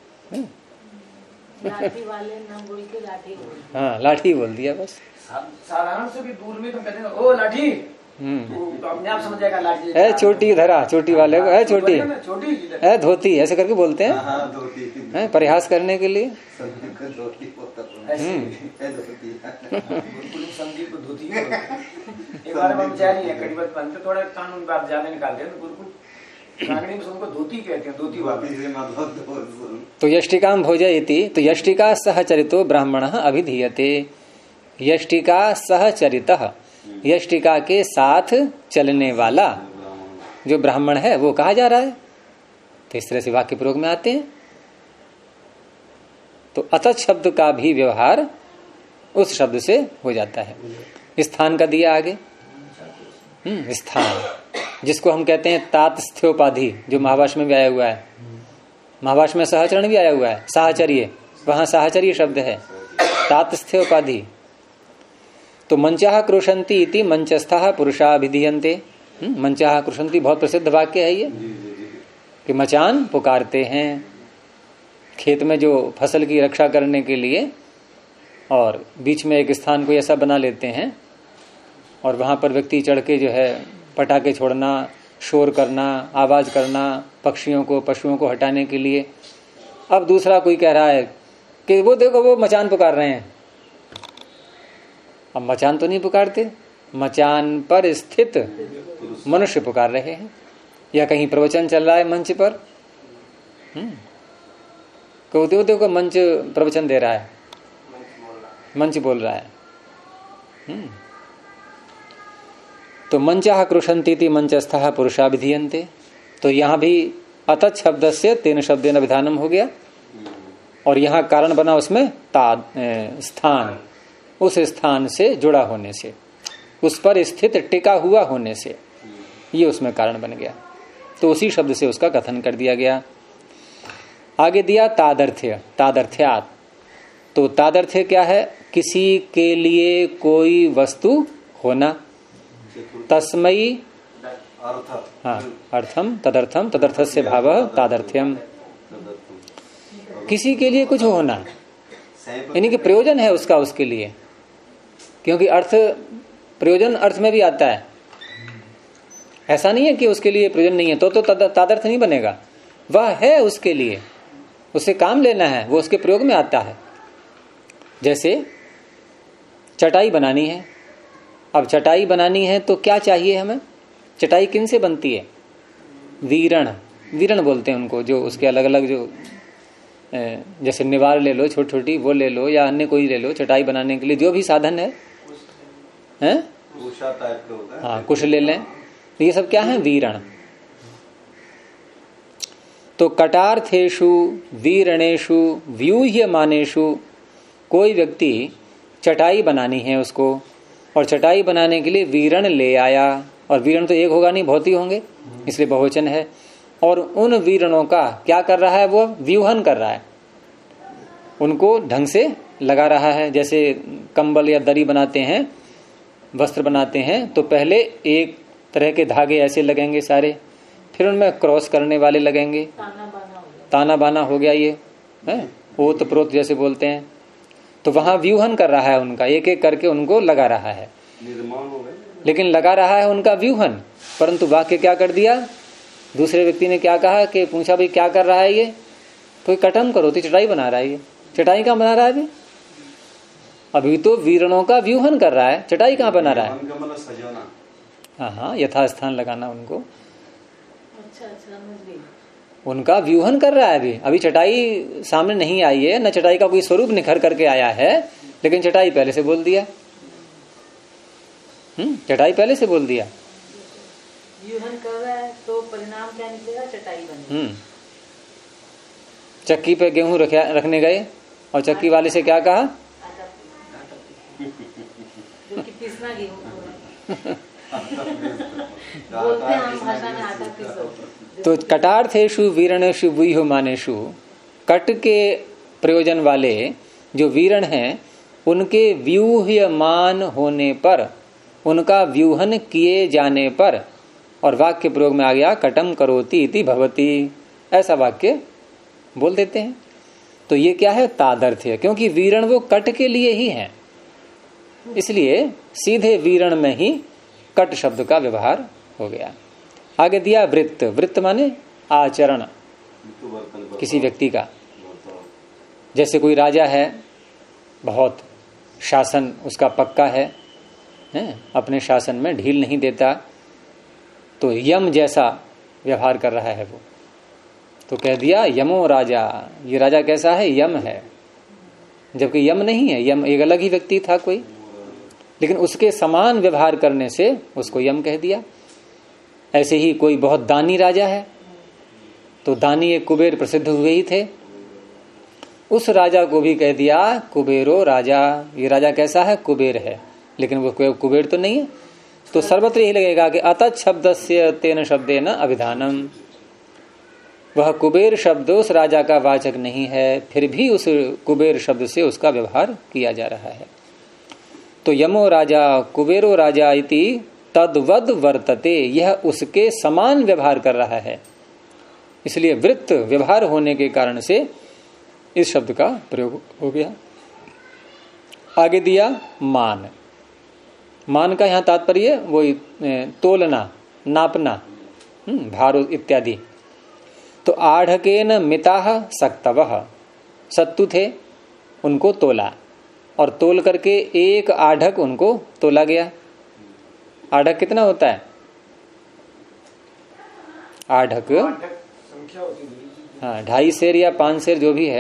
Speaker 4: लाठी वाले ना बोल के लाठी बोल,
Speaker 1: हाँ लाठी बोल दिया बस।
Speaker 3: साधारण से भी दूर में तुम कहते हैं ओ लाठी, तो अपने आप समझ जाएगा लाठी
Speaker 1: है। छोटी धरा, चोटी वाले को है छोटी,
Speaker 3: छोटी
Speaker 1: है धोती, ऐसे करके बोलते हैं, है परिहास करने के लिए।
Speaker 3: संदीप को धोती एक बार हम जारी है करीबन बनते, थोड़ा कानून बात ज्यादा निकालते हैं, तो गुरुकुल में उनको धोती कहते हैं, धोती वाली।
Speaker 1: तो यष्टिकाम भोजयति, तो यष्टिका सहचरितो ब्राह्मणः अभिधीयते। यष्टिका सहचरितः, यष्टिका के साथ चलने वाला जो ब्राह्मण है वो कहा जा रहा है। तो इस तरह से वाक्य प्रयोग में आते हैं। तो अतः शब्द का भी व्यवहार उस शब्द से हो जाता है। स्थान का दिया आगे, स्थान जिसको हम कहते हैं तातस्थ्योपाधि, जो महाभाष्य में भी आया हुआ है। महाभाष्य में सहचरण भी आया हुआ है, साहचर्य, वहां साहचर्य शब्द है, तातस्थ्योपाधि। तो मंचाह क्रुशंति इति मंचस्थः पुरुषाभिधीयन्ते। मंचाह क्रुशंति बहुत प्रसिद्ध वाक्य है ये, कि मचान पुकारते हैं खेत में जो फसल की रक्षा करने के लिए, और बीच में एक स्थान को ऐसा बना लेते हैं और वहां पर व्यक्ति चढ़ के जो है पटाखे छोड़ना, शोर करना, आवाज करना, पक्षियों को पशुओं को हटाने के लिए। अब दूसरा कोई कह रहा है कि वो देखो वो मचान पुकार रहे हैं। अब मचान तो नहीं पुकारते, मचान पर स्थित मनुष्य पुकार रहे हैं, या कहीं प्रवचन चल रहा है मंच पर, देखो मंच प्रवचन दे रहा है, मंच बोल रहा है। तो मंचाह क्रुशंती मंचस्थः पुरुषाभिधीयन्ते। तो यहां भी अतः शब्द से तेन शब्देन अभिधानम हो गया, और यहां कारण बना उसमें स्थान, उस स्थान से जुड़ा होने से, उस पर स्थित टिका हुआ होने से, ये उसमें कारण बन गया। तो उसी शब्द से उसका कथन कर दिया गया। आगे दिया तादर्थ्य, तादर्थ्यात्। तो तादर्थ्य क्या है? किसी के लिए कोई वस्तु होना। तस्मयी, हाँ अर्थम तदर्थम, तदर्थस्य भावः तादर्थ्यम। किसी के लिए कुछ होना, यानी कि प्रयोजन है उसका, उसके लिए, क्योंकि अर्थ प्रयोजन अर्थ में भी आता है। ऐसा नहीं है कि उसके लिए प्रयोजन नहीं है तो तादर्थ नहीं बनेगा। वह है उसके लिए, उसे काम लेना है, वो उसके प्रयोग में आता है। जैसे चटाई बनानी है, अब चटाई बनानी है तो क्या चाहिए हमें? चटाई किन से बनती है? वीरण, वीरण बोलते हैं उनको, जो उसके अलग अलग जो जैसे निवार ले लो, छोटी छोटी वो ले लो, या अन्य कोई ले लो, चटाई बनाने के लिए जो भी साधन है, हाँ कुश ले लें, तो ये सब क्या है? वीरण। तो कटार्थेषु वीरणेषु व्यूह्यमानेषु, कोई व्यक्ति चटाई बनानी है उसको, और चटाई बनाने के लिए वीरण ले आया, और वीरण तो एक होगा नहीं, बहुत ही होंगे, इसलिए बहुवचन है। और उन वीरणों का क्या कर रहा है? वो व्यूहन कर रहा है, उनको ढंग से लगा रहा है। जैसे कंबल या दरी बनाते हैं, वस्त्र बनाते हैं, तो पहले एक तरह के धागे ऐसे लगेंगे सारे, फिर उनमें क्रॉस करने वाले लगेंगे, ताना बाना हो गया, ये है ओत प्रोत जैसे बोलते हैं। तो वहां व्यूहन कर रहा है उनका, एक एक करके उनको लगा रहा है, लेकिन लगा रहा है उनका व्यूहन। परंतु वाक्य क्या कर दिया? दूसरे व्यक्ति ने क्या कहा कि पूछा भाई क्या कर रहा है ये? तो कटन करो, तो चटाई बना रहा है ये, चटाई कहाँ बना रहा है अभी? अभी तो वीरणों का व्यूहन कर रहा है, चटाई कहाँ बना रहा है?
Speaker 2: मतलब सजाना।
Speaker 1: हाँ हाँ, यथास्थान लगाना उनको।
Speaker 4: अच्छा समझ गई।
Speaker 1: उनका व्यूहन कर रहा है अभी। अभी चटाई सामने नहीं आई है, न चटाई का कोई स्वरूप निखर करके आया है, लेकिन चटाई पहले से बोल दिया। चटाई पहले से बोल दिया।
Speaker 4: व्यूहन कर रहा है तो परिणाम क्या निकलेगा? चटाई बनेगी।
Speaker 1: चक्की पे गेहूं रखने गए और चक्की वाले से क्या कहा?
Speaker 4: जो कि पिसना गेहूं बोलते हैं हम भाषा में, आटा पिसो।
Speaker 1: तो कटार्थेषु वीरणेषु व्यूहमानेषु, कट के प्रयोजन वाले जो वीरण हैं उनके व्यूह्यमान होने पर, उनका व्यूहन किए जाने पर, और वाक्य प्रयोग में आ गया कटम करोति इति भवति, ऐसा वाक्य बोल देते हैं। तो ये क्या है? तादर्थ्य। क्योंकि वीरण वो कट के लिए ही है, इसलिए सीधे वीरण में ही कट शब्द का व्यवहार हो गया। आगे दिया वृत्त। वृत्त माने आचरण किसी व्यक्ति का। जैसे कोई राजा है, बहुत शासन उसका पक्का है, अपने शासन में ढील नहीं देता, तो यम जैसा व्यवहार कर रहा है वो, तो कह दिया यमो राजा। ये राजा कैसा है? यम है। जबकि यम नहीं है, यम एक अलग ही व्यक्ति था कोई, लेकिन उसके समान व्यवहार करने से उसको यम कह दिया। ऐसे ही कोई बहुत दानी राजा है, तो दानी एक कुबेर प्रसिद्ध हुए ही थे, उस राजा को भी कह दिया कुबेरो राजा। ये राजा कैसा है? कुबेर है, लेकिन वो कुबेर तो नहीं है। तो सर्वत्र यही लगेगा कि अतत् शब्दस्य तेन शब्देन अभिधानम, वह कुबेर शब्द उस राजा का वाचक नहीं है, फिर भी उस कुबेर शब्द से उसका व्यवहार किया जा रहा है। तो यमो राजा कुबेरो राजा इति तद्वद वर्तते, यह उसके समान व्यवहार कर रहा है। इसलिए वृत्त व्यवहार होने के कारण से इस शब्द का प्रयोग हो गया। आगे दिया मान। मान का यहां तात्पर्य वो तोलना, नापना, भार इत्यादि। तो आढ़केन मिताः सक्तवः, सत्तु थे उनको तोला, और तोल करके एक आढ़क उनको तोला गया। आढ़क कितना होता है? आढ़क हाँ 2.5 सेर या 5 सेर जो भी है,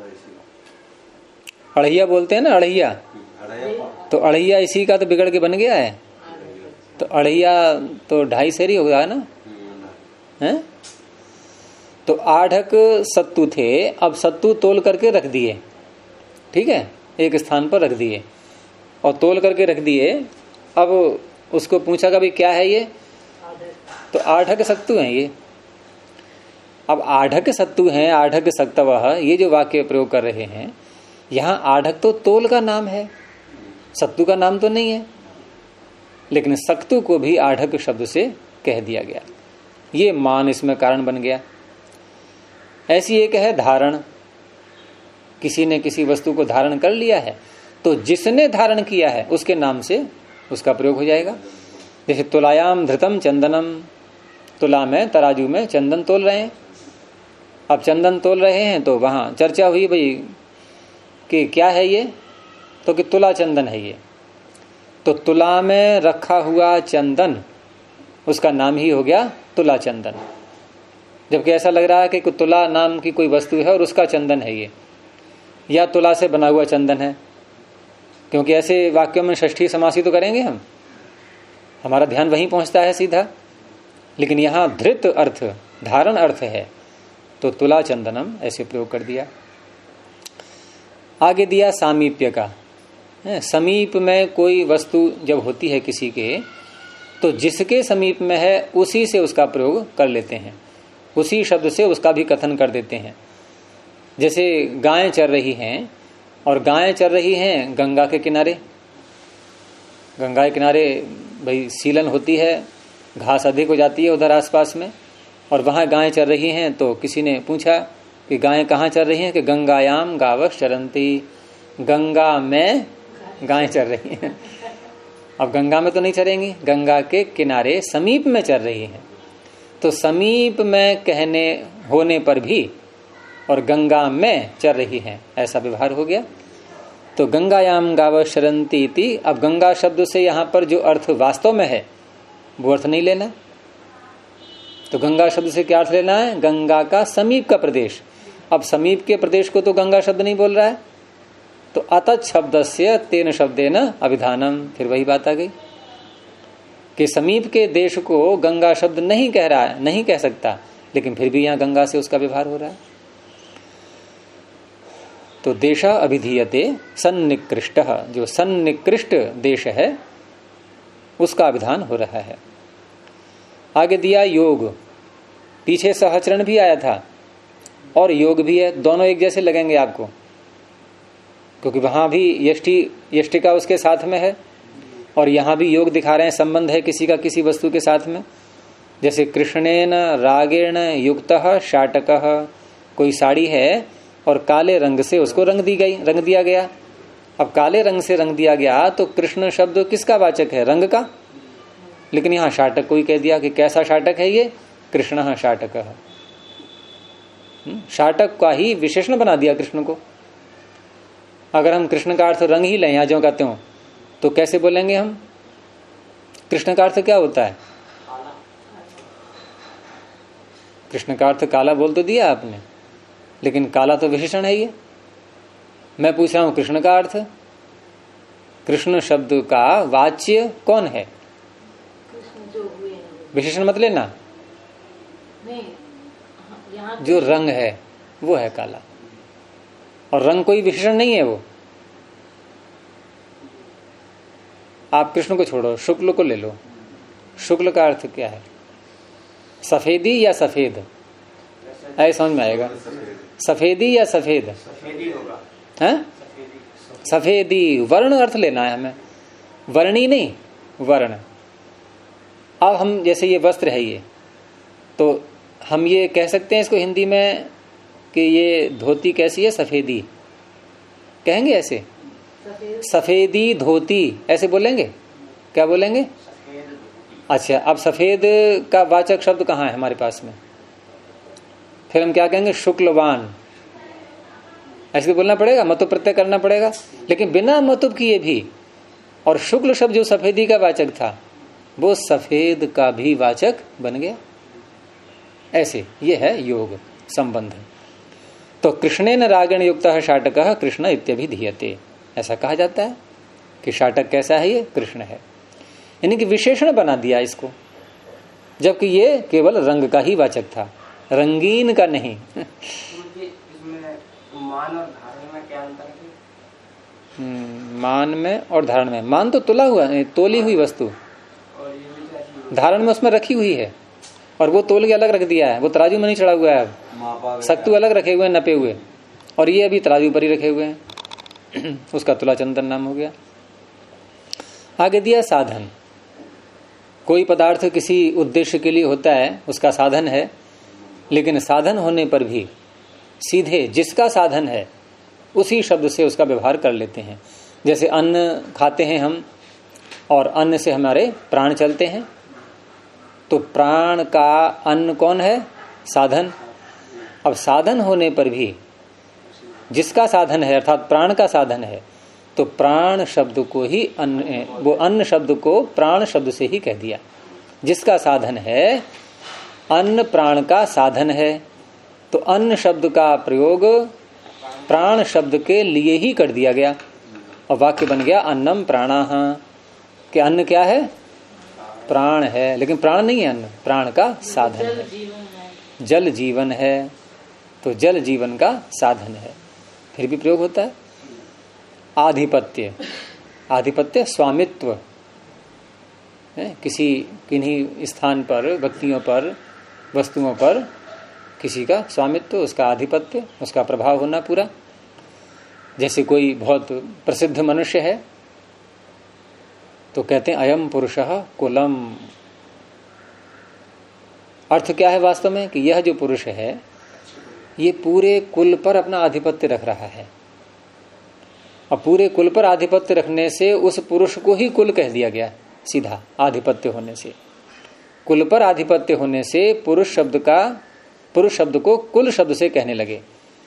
Speaker 1: अढ़ैया बोलते हैं ना, अढ़ैया। तो अढ़ैया इसी का तो बिगड़ के बन गया है, तो अढ़ैया तो 2.5 सेर ही होगा ना, हैं? तो आढ़क सत्तू थे, अब सत्तू तोल करके रख दिए, ठीक है, एक स्थान पर रख दिए और तोल करके रख दिए। अब उसको पूछा कि भाई क्या है ये? तो आढ़क सत्तू हैं ये। अब आढ़क सत्तू हैं, आढ़क सक्तवः, ये जो वाक्य प्रयोग कर रहे हैं, यहाँ आढ़क तो तोल का नाम है, सत्तू का नाम तो नहीं है, लेकिन सक्तू को भी आढ़क शब्द से कह दिया गया। ये मान इसमें कारण बन गया। ऐसी एक है धारण, किसी ने किसी वस्तु को धारण कर लिया है, तो जिसने धारण किया है उसके नाम से उसका प्रयोग हो जाएगा। जैसे तुलायाम धृतम चंदनम, तुला में तराजू में चंदन तोल रहे हैं। अब चंदन तोल रहे हैं तो वहां चर्चा हुई भाई कि क्या है ये, तो कि तुला चंदन है ये। तो तुला में रखा हुआ चंदन, उसका नाम ही हो गया तुला चंदन। जबकि ऐसा लग रहा है कि तुला नाम की कोई वस्तु है और उसका चंदन है ये, या तुला से बना हुआ चंदन है। क्योंकि ऐसे वाक्यों में षष्ठी समासी तो करेंगे हम, हमारा ध्यान वहीं पहुंचता है सीधा। लेकिन यहां धृत अर्थ, धारण अर्थ है, तो तुला चंदनम ऐसे प्रयोग कर दिया। आगे दिया सामीप्य का। समीप में कोई वस्तु जब होती है किसी के, तो जिसके समीप में है उसी से उसका प्रयोग कर लेते हैं, उसी शब्द से उसका भी कथन कर देते हैं। जैसे गायें चर रही हैं, और गायें चर रही हैं गंगा के किनारे। गंगा के किनारे भाई सीलन होती है, घास अधिक हो जाती है उधर आसपास में, और वहां गायें चर रही हैं। तो किसी ने पूछा कि गायें कहाँ चर रही हैं? कि गंगायाम गावः चरन्ति, गंगा में गायें चर रही हैं। अब गंगा में तो नहीं चरेंगी, गंगा के किनारे समीप में चर रही हैं। तो समीप में कहने होने पर भी और गंगा में चर रही हैं, ऐसा व्यवहार हो गया। तो गंगायाम गाव शरंती इति, अब गंगा शब्द से यहां पर जो अर्थ वास्तव में है वो अर्थ नहीं लेना। तो गंगा शब्द से क्या अर्थ लेना है? गंगा का समीप का प्रदेश। अब समीप के प्रदेश को तो गंगा शब्द नहीं बोल रहा है, तो अतः शब्दस्य तेन शब्देन अभिधानम, फिर वही बात आ गई कि समीप के देश को गंगा शब्द नहीं कह रहा है, नहीं कह सकता, लेकिन फिर भी यहां गंगा से उसका व्यवहार हो रहा है। तो देश अभिधीयते सन्निकृष्ट, जो सन्निकृष्ट देश है उसका विधान हो रहा है। आगे दिया योग, पीछे सहचरण भी आया था और योग भी है, दोनों एक जैसे लगेंगे आपको, क्योंकि वहां भी यष्टिका उसके साथ में है और यहां भी योग दिखा रहे हैं, संबंध है किसी का किसी वस्तु के साथ में। जैसे कृष्णेन रागेण युक्तः शाटकः, कोई साड़ी है और काले रंग से उसको रंग दिया गया। अब काले रंग से रंग दिया गया तो कृष्ण शब्द किसका वाचक है? रंग का। लेकिन यहां शाटक को ही कह दिया कि कैसा शाटक है ये? कृष्ण शाटक। शाटक का ही विशेषण बना दिया कृष्ण को। अगर हम कृष्ण का अर्थ रंग ही लें यहां जो कहते हो तो कैसे बोलेंगे हम? कृष्ण का अर्थ क्या होता है? कृष्ण का अर्थ काला बोल तो दिया आपने, लेकिन काला तो विशेषण है ये। मैं पूछ रहा हूं कृष्ण का अर्थ। कृष्ण शब्द का वाच्य कौन है? विशेषण मत लेना, जो रंग है वो है काला, और रंग कोई विशेषण नहीं है वो। आप कृष्ण को छोड़ो, शुक्ल को ले लो। शुक्ल का अर्थ क्या है? सफेदी या सफेद? ऐसे समझ में आएगा। सफेदी या सफेद?
Speaker 3: सफेदी होगा।
Speaker 1: हैं? सफेदी वर्ण अर्थ लेना है हमें, वर्णी नहीं, वर्ण। अब हम जैसे ये वस्त्र है ये, तो हम ये कह सकते हैं इसको हिंदी में कि ये धोती कैसी है? सफेदी कहेंगे ऐसे? सफेदी धोती ऐसे बोलेंगे? क्या बोलेंगे? अच्छा, अब सफेद का वाचक शब्द कहाँ है हमारे पास में? फिर हम क्या कहेंगे? शुक्लवान। ऐसे तो बोलना पड़ेगा, मतुब प्रत्यय करना पड़ेगा, लेकिन बिना मतुब किए भी। और शुक्ल शब्द जो सफेदी का वाचक था वो सफेद का भी वाचक बन गया। ऐसे ये है योग संबंध। तो कृष्णेन रागेण युक्तः शाटकः कृष्ण इत्यभिधीयते, ऐसा कहा जाता है कि शाटक कैसा है? ये कृष्ण है। यानी कि विशेषण बना दिया इसको, जबकि ये केवल रंग का ही वाचक था, रंगीन का नहीं।
Speaker 3: इसमें मान और धारण में क्या अंतर है?
Speaker 1: मान में और धारण में, मान तो तुला हुआ, तोली हुई वस्तु, धारण में उसमें रखी हुई है, और वो तोल के अलग रख दिया है, वो तराजू में नहीं चढ़ा हुआ है। सत्तू अलग रखे हुए हैं नपे हुए, और ये अभी तराजू पर ही रखे हुए हैं। उसका तुला चंदन नाम हो गया। आगे दिया साधन। कोई पदार्थ किसी उद्देश्य के लिए होता है, उसका साधन है, लेकिन साधन होने पर भी सीधे जिसका साधन है उसी शब्द से उसका व्यवहार कर लेते हैं। जैसे अन्न खाते हैं हम, और अन्न से हमारे प्राण चलते हैं, तो प्राण का अन्न कौन है? साधन। अब साधन होने पर भी जिसका साधन है अर्थात प्राण का साधन है, तो प्राण शब्द को ही अन्न, वो अन्न शब्द को प्राण शब्द से ही कह दिया। जिसका साधन है, अन्न प्राण का साधन है, तो अन्न शब्द का प्रयोग प्राण शब्द के लिए ही कर दिया गया, और वाक्य बन गया अन्नम प्राणाः। कि अन्न क्या है? प्राण है, लेकिन प्राण नहीं है अन्न, प्राण का साधन है। जल जीवन है, तो जल जीवन का साधन है, फिर भी प्रयोग होता है। आधिपत्य, आधिपत्य स्वामित्व है, किसी किन्हीं स्थान पर, व्यक्तियों पर, वस्तुओं पर किसी का स्वामित्व, उसका आधिपत्य, उसका प्रभाव होना पूरा। जैसे कोई बहुत प्रसिद्ध मनुष्य है तो कहते हैं अयम पुरुषः कुलम। अर्थ क्या है वास्तव में? कि यह जो पुरुष है ये पूरे कुल पर अपना आधिपत्य रख रहा है, और पूरे कुल पर आधिपत्य रखने से उस पुरुष को ही कुल कह दिया गया सीधा। आधिपत्य होने से, कुल पर आधिपत्य होने से पुरुष शब्द को कुल शब्द से कहने लगे।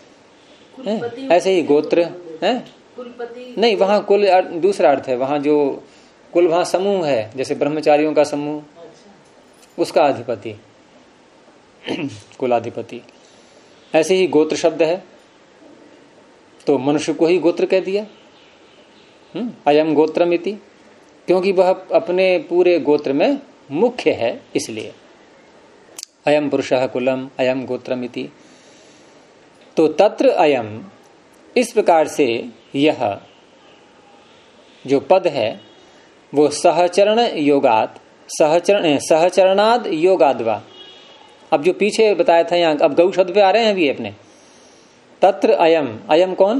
Speaker 1: है? ऐसे ही गोत्र है,
Speaker 4: कुलपति
Speaker 1: नहीं वहाँ कुल दूसरा अर्थ है, वहाँ जो कुल वहाँ समूह है, जैसे ब्रह्मचारियों का समूह, उसका अधिपति कुलाधिपति। ऐसे ही गोत्र शब्द है, तो मनुष्य को ही गोत्र कह दिया, अयम गोत्रमिति, क्योंकि वह अपने पूरे गोत्र में मुख्य है, इसलिए अयम पुरुषः कुलम अयम गोत्रमिति। तो तत्र अयम, इस प्रकार से यह जो पद है वो सहचरण योगात, सहचरणाद योगाद्वा। अब जो पीछे बताया था यहाँ, अब गौ शब्द पे आ रहे हैं अभी अपने। तत्र अयम, अयम कौन?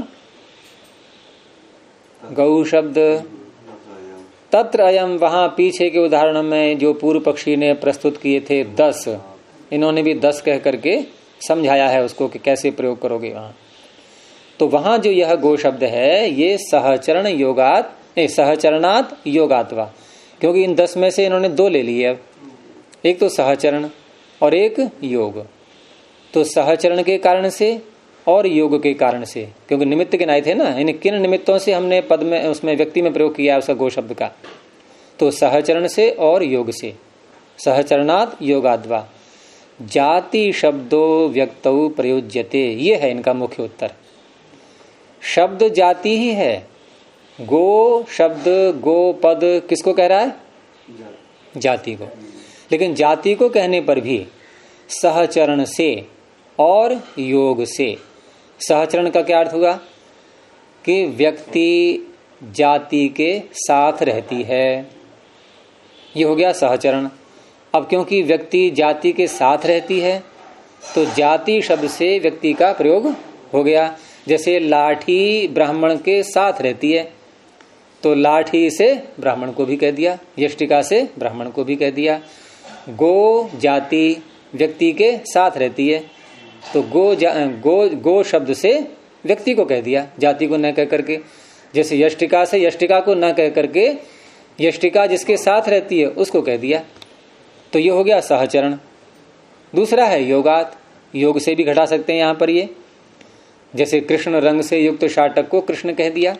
Speaker 1: गौ शब्द। तत्र अयम, वहां पीछे के उदाहरण में जो पूर्व पक्षी ने प्रस्तुत किए थे 10, इन्होंने भी 10 कह करके समझाया है उसको कि कैसे प्रयोग करोगे वहां। तो वहां जो यह गो शब्द है ये सहचरण योगात, सहचरणात योगात्वा, क्योंकि इन 10 में से इन्होंने 2 ले लिए। अब एक तो सहचरण और एक योग। तो सहचरण के कारण से और योग के कारण से, क्योंकि निमित्त गिनाए थे ना, इन किन निमित्तों से हमने पद में उसमें व्यक्ति में प्रयोग किया उसका गो शब्द का, तो सहचरण से और योग से, सहचरणात योगाद्वा। जाति शब्दो व्यक्तौ प्रयोज्यते, ये है इनका मुख्य उत्तर। शब्द जाति ही है। गो शब्द, गो पद किसको कह रहा है? जाति को। लेकिन जाति को कहने पर भी सहचरण से और योग से। सहचरण का क्या अर्थ हुआ? कि व्यक्ति जाति के साथ रहती है, ये हो गया सहचरण। अब क्योंकि व्यक्ति जाति के साथ रहती है तो जाति शब्द से व्यक्ति का प्रयोग हो गया। जैसे लाठी ब्राह्मण के साथ रहती है तो लाठी से ब्राह्मण को भी कह दिया, यष्टिका से ब्राह्मण को भी कह दिया। गो जाति व्यक्ति के साथ रहती है तो गो शब्द से व्यक्ति को कह दिया, जाति को न कह करके। जैसे यष्टिका से यष्टिका को न कह करके यष्टिका जिसके साथ रहती है उसको कह दिया, तो ये हो गया सहचरण। दूसरा है योगात, योग से भी घटा सकते हैं यहां पर ये। जैसे कृष्ण रंग से युक्त शाटक को कृष्ण कह दिया।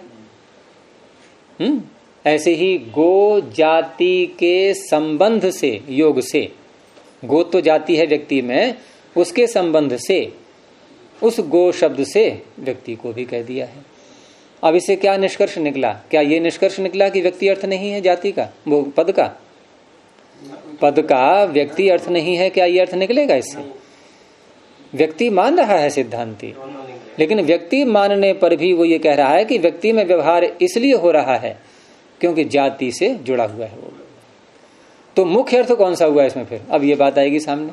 Speaker 1: ऐसे ही गो जाति के संबंध से, योग से, गो तो जाति है व्यक्ति में, उसके संबंध से उस गो शब्द से व्यक्ति को भी कह दिया है। अब इसे क्या निष्कर्ष निकला? क्या ये निष्कर्ष निकला कि व्यक्ति अर्थ नहीं है जाति का, वो पद का? पद का व्यक्ति अर्थ नहीं है, क्या ये अर्थ निकलेगा इससे? व्यक्ति मान रहा है सिद्धांती, लेकिन व्यक्ति मानने पर भी वो ये कह रहा है कि व्यक्ति में व्यवहार इसलिए हो रहा है क्योंकि जाति से जुड़ा हुआ है वो। तो मुख्य अर्थ कौन सा हुआ इसमें? फिर अब ये बात आएगी सामने।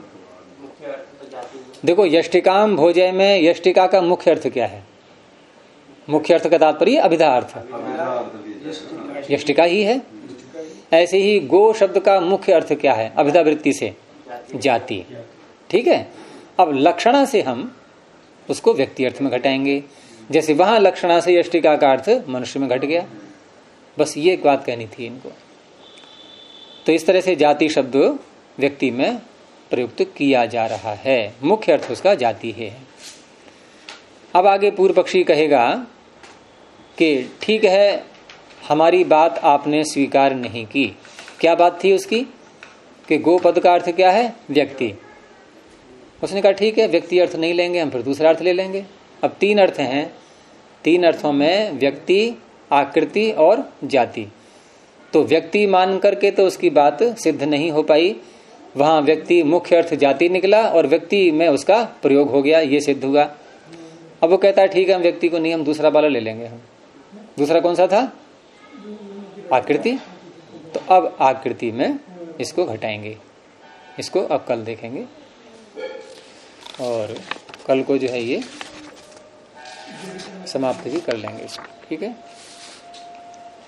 Speaker 1: देखो, यष्टिकाम भोजय में यष्टिका का मुख्य अर्थ क्या है? मुख्य अर्थ का तात्पर्य अभिधा अर्थ, यष्टिका ही है। ऐसे ही गो शब्द का मुख्य अर्थ क्या है? अभिधा वृत्ति से जाति। ठीक है। अब लक्षणा से हम उसको व्यक्ति अर्थ में घटाएंगे। जैसे वहां लक्षणा से यष्टिका का अर्थ मनुष्य में घट गया। बस ये एक बात कहनी थी इनको। तो इस तरह से जाति शब्द व्यक्ति में प्रयुक्त किया जा रहा है, मुख्य अर्थ उसका जाति है। अब आगे पूर्व पक्षी कहेगा कि ठीक है, हमारी बात आपने स्वीकार नहीं की। क्या बात थी उसकी? कि गो पद का अर्थ क्या है? व्यक्ति। उसने कहा ठीक है, व्यक्ति अर्थ नहीं लेंगे हम, फिर दूसरा अर्थ ले लेंगे। अब 3 अर्थ हैं, 3 अर्थों में व्यक्ति, आकृति और जाति। तो व्यक्ति मान करके तो उसकी बात सिद्ध नहीं हो पाई। वहां व्यक्ति मुख्य अर्थ जाति निकला और व्यक्ति में उसका प्रयोग हो गया, ये सिद्ध हुआ। अब वो कहता है ठीक है, हम व्यक्ति को नहीं, हम दूसरा वाला ले लेंगे। हम दूसरा कौन सा था? आकृति। तो अब आकृति में इसको घटाएंगे, इसको अब कल देखेंगे। और कल को जो है ये समाप्त भी कर लेंगे इसको। ठीक है, चलिए, प्रणव ध्वनि। ओ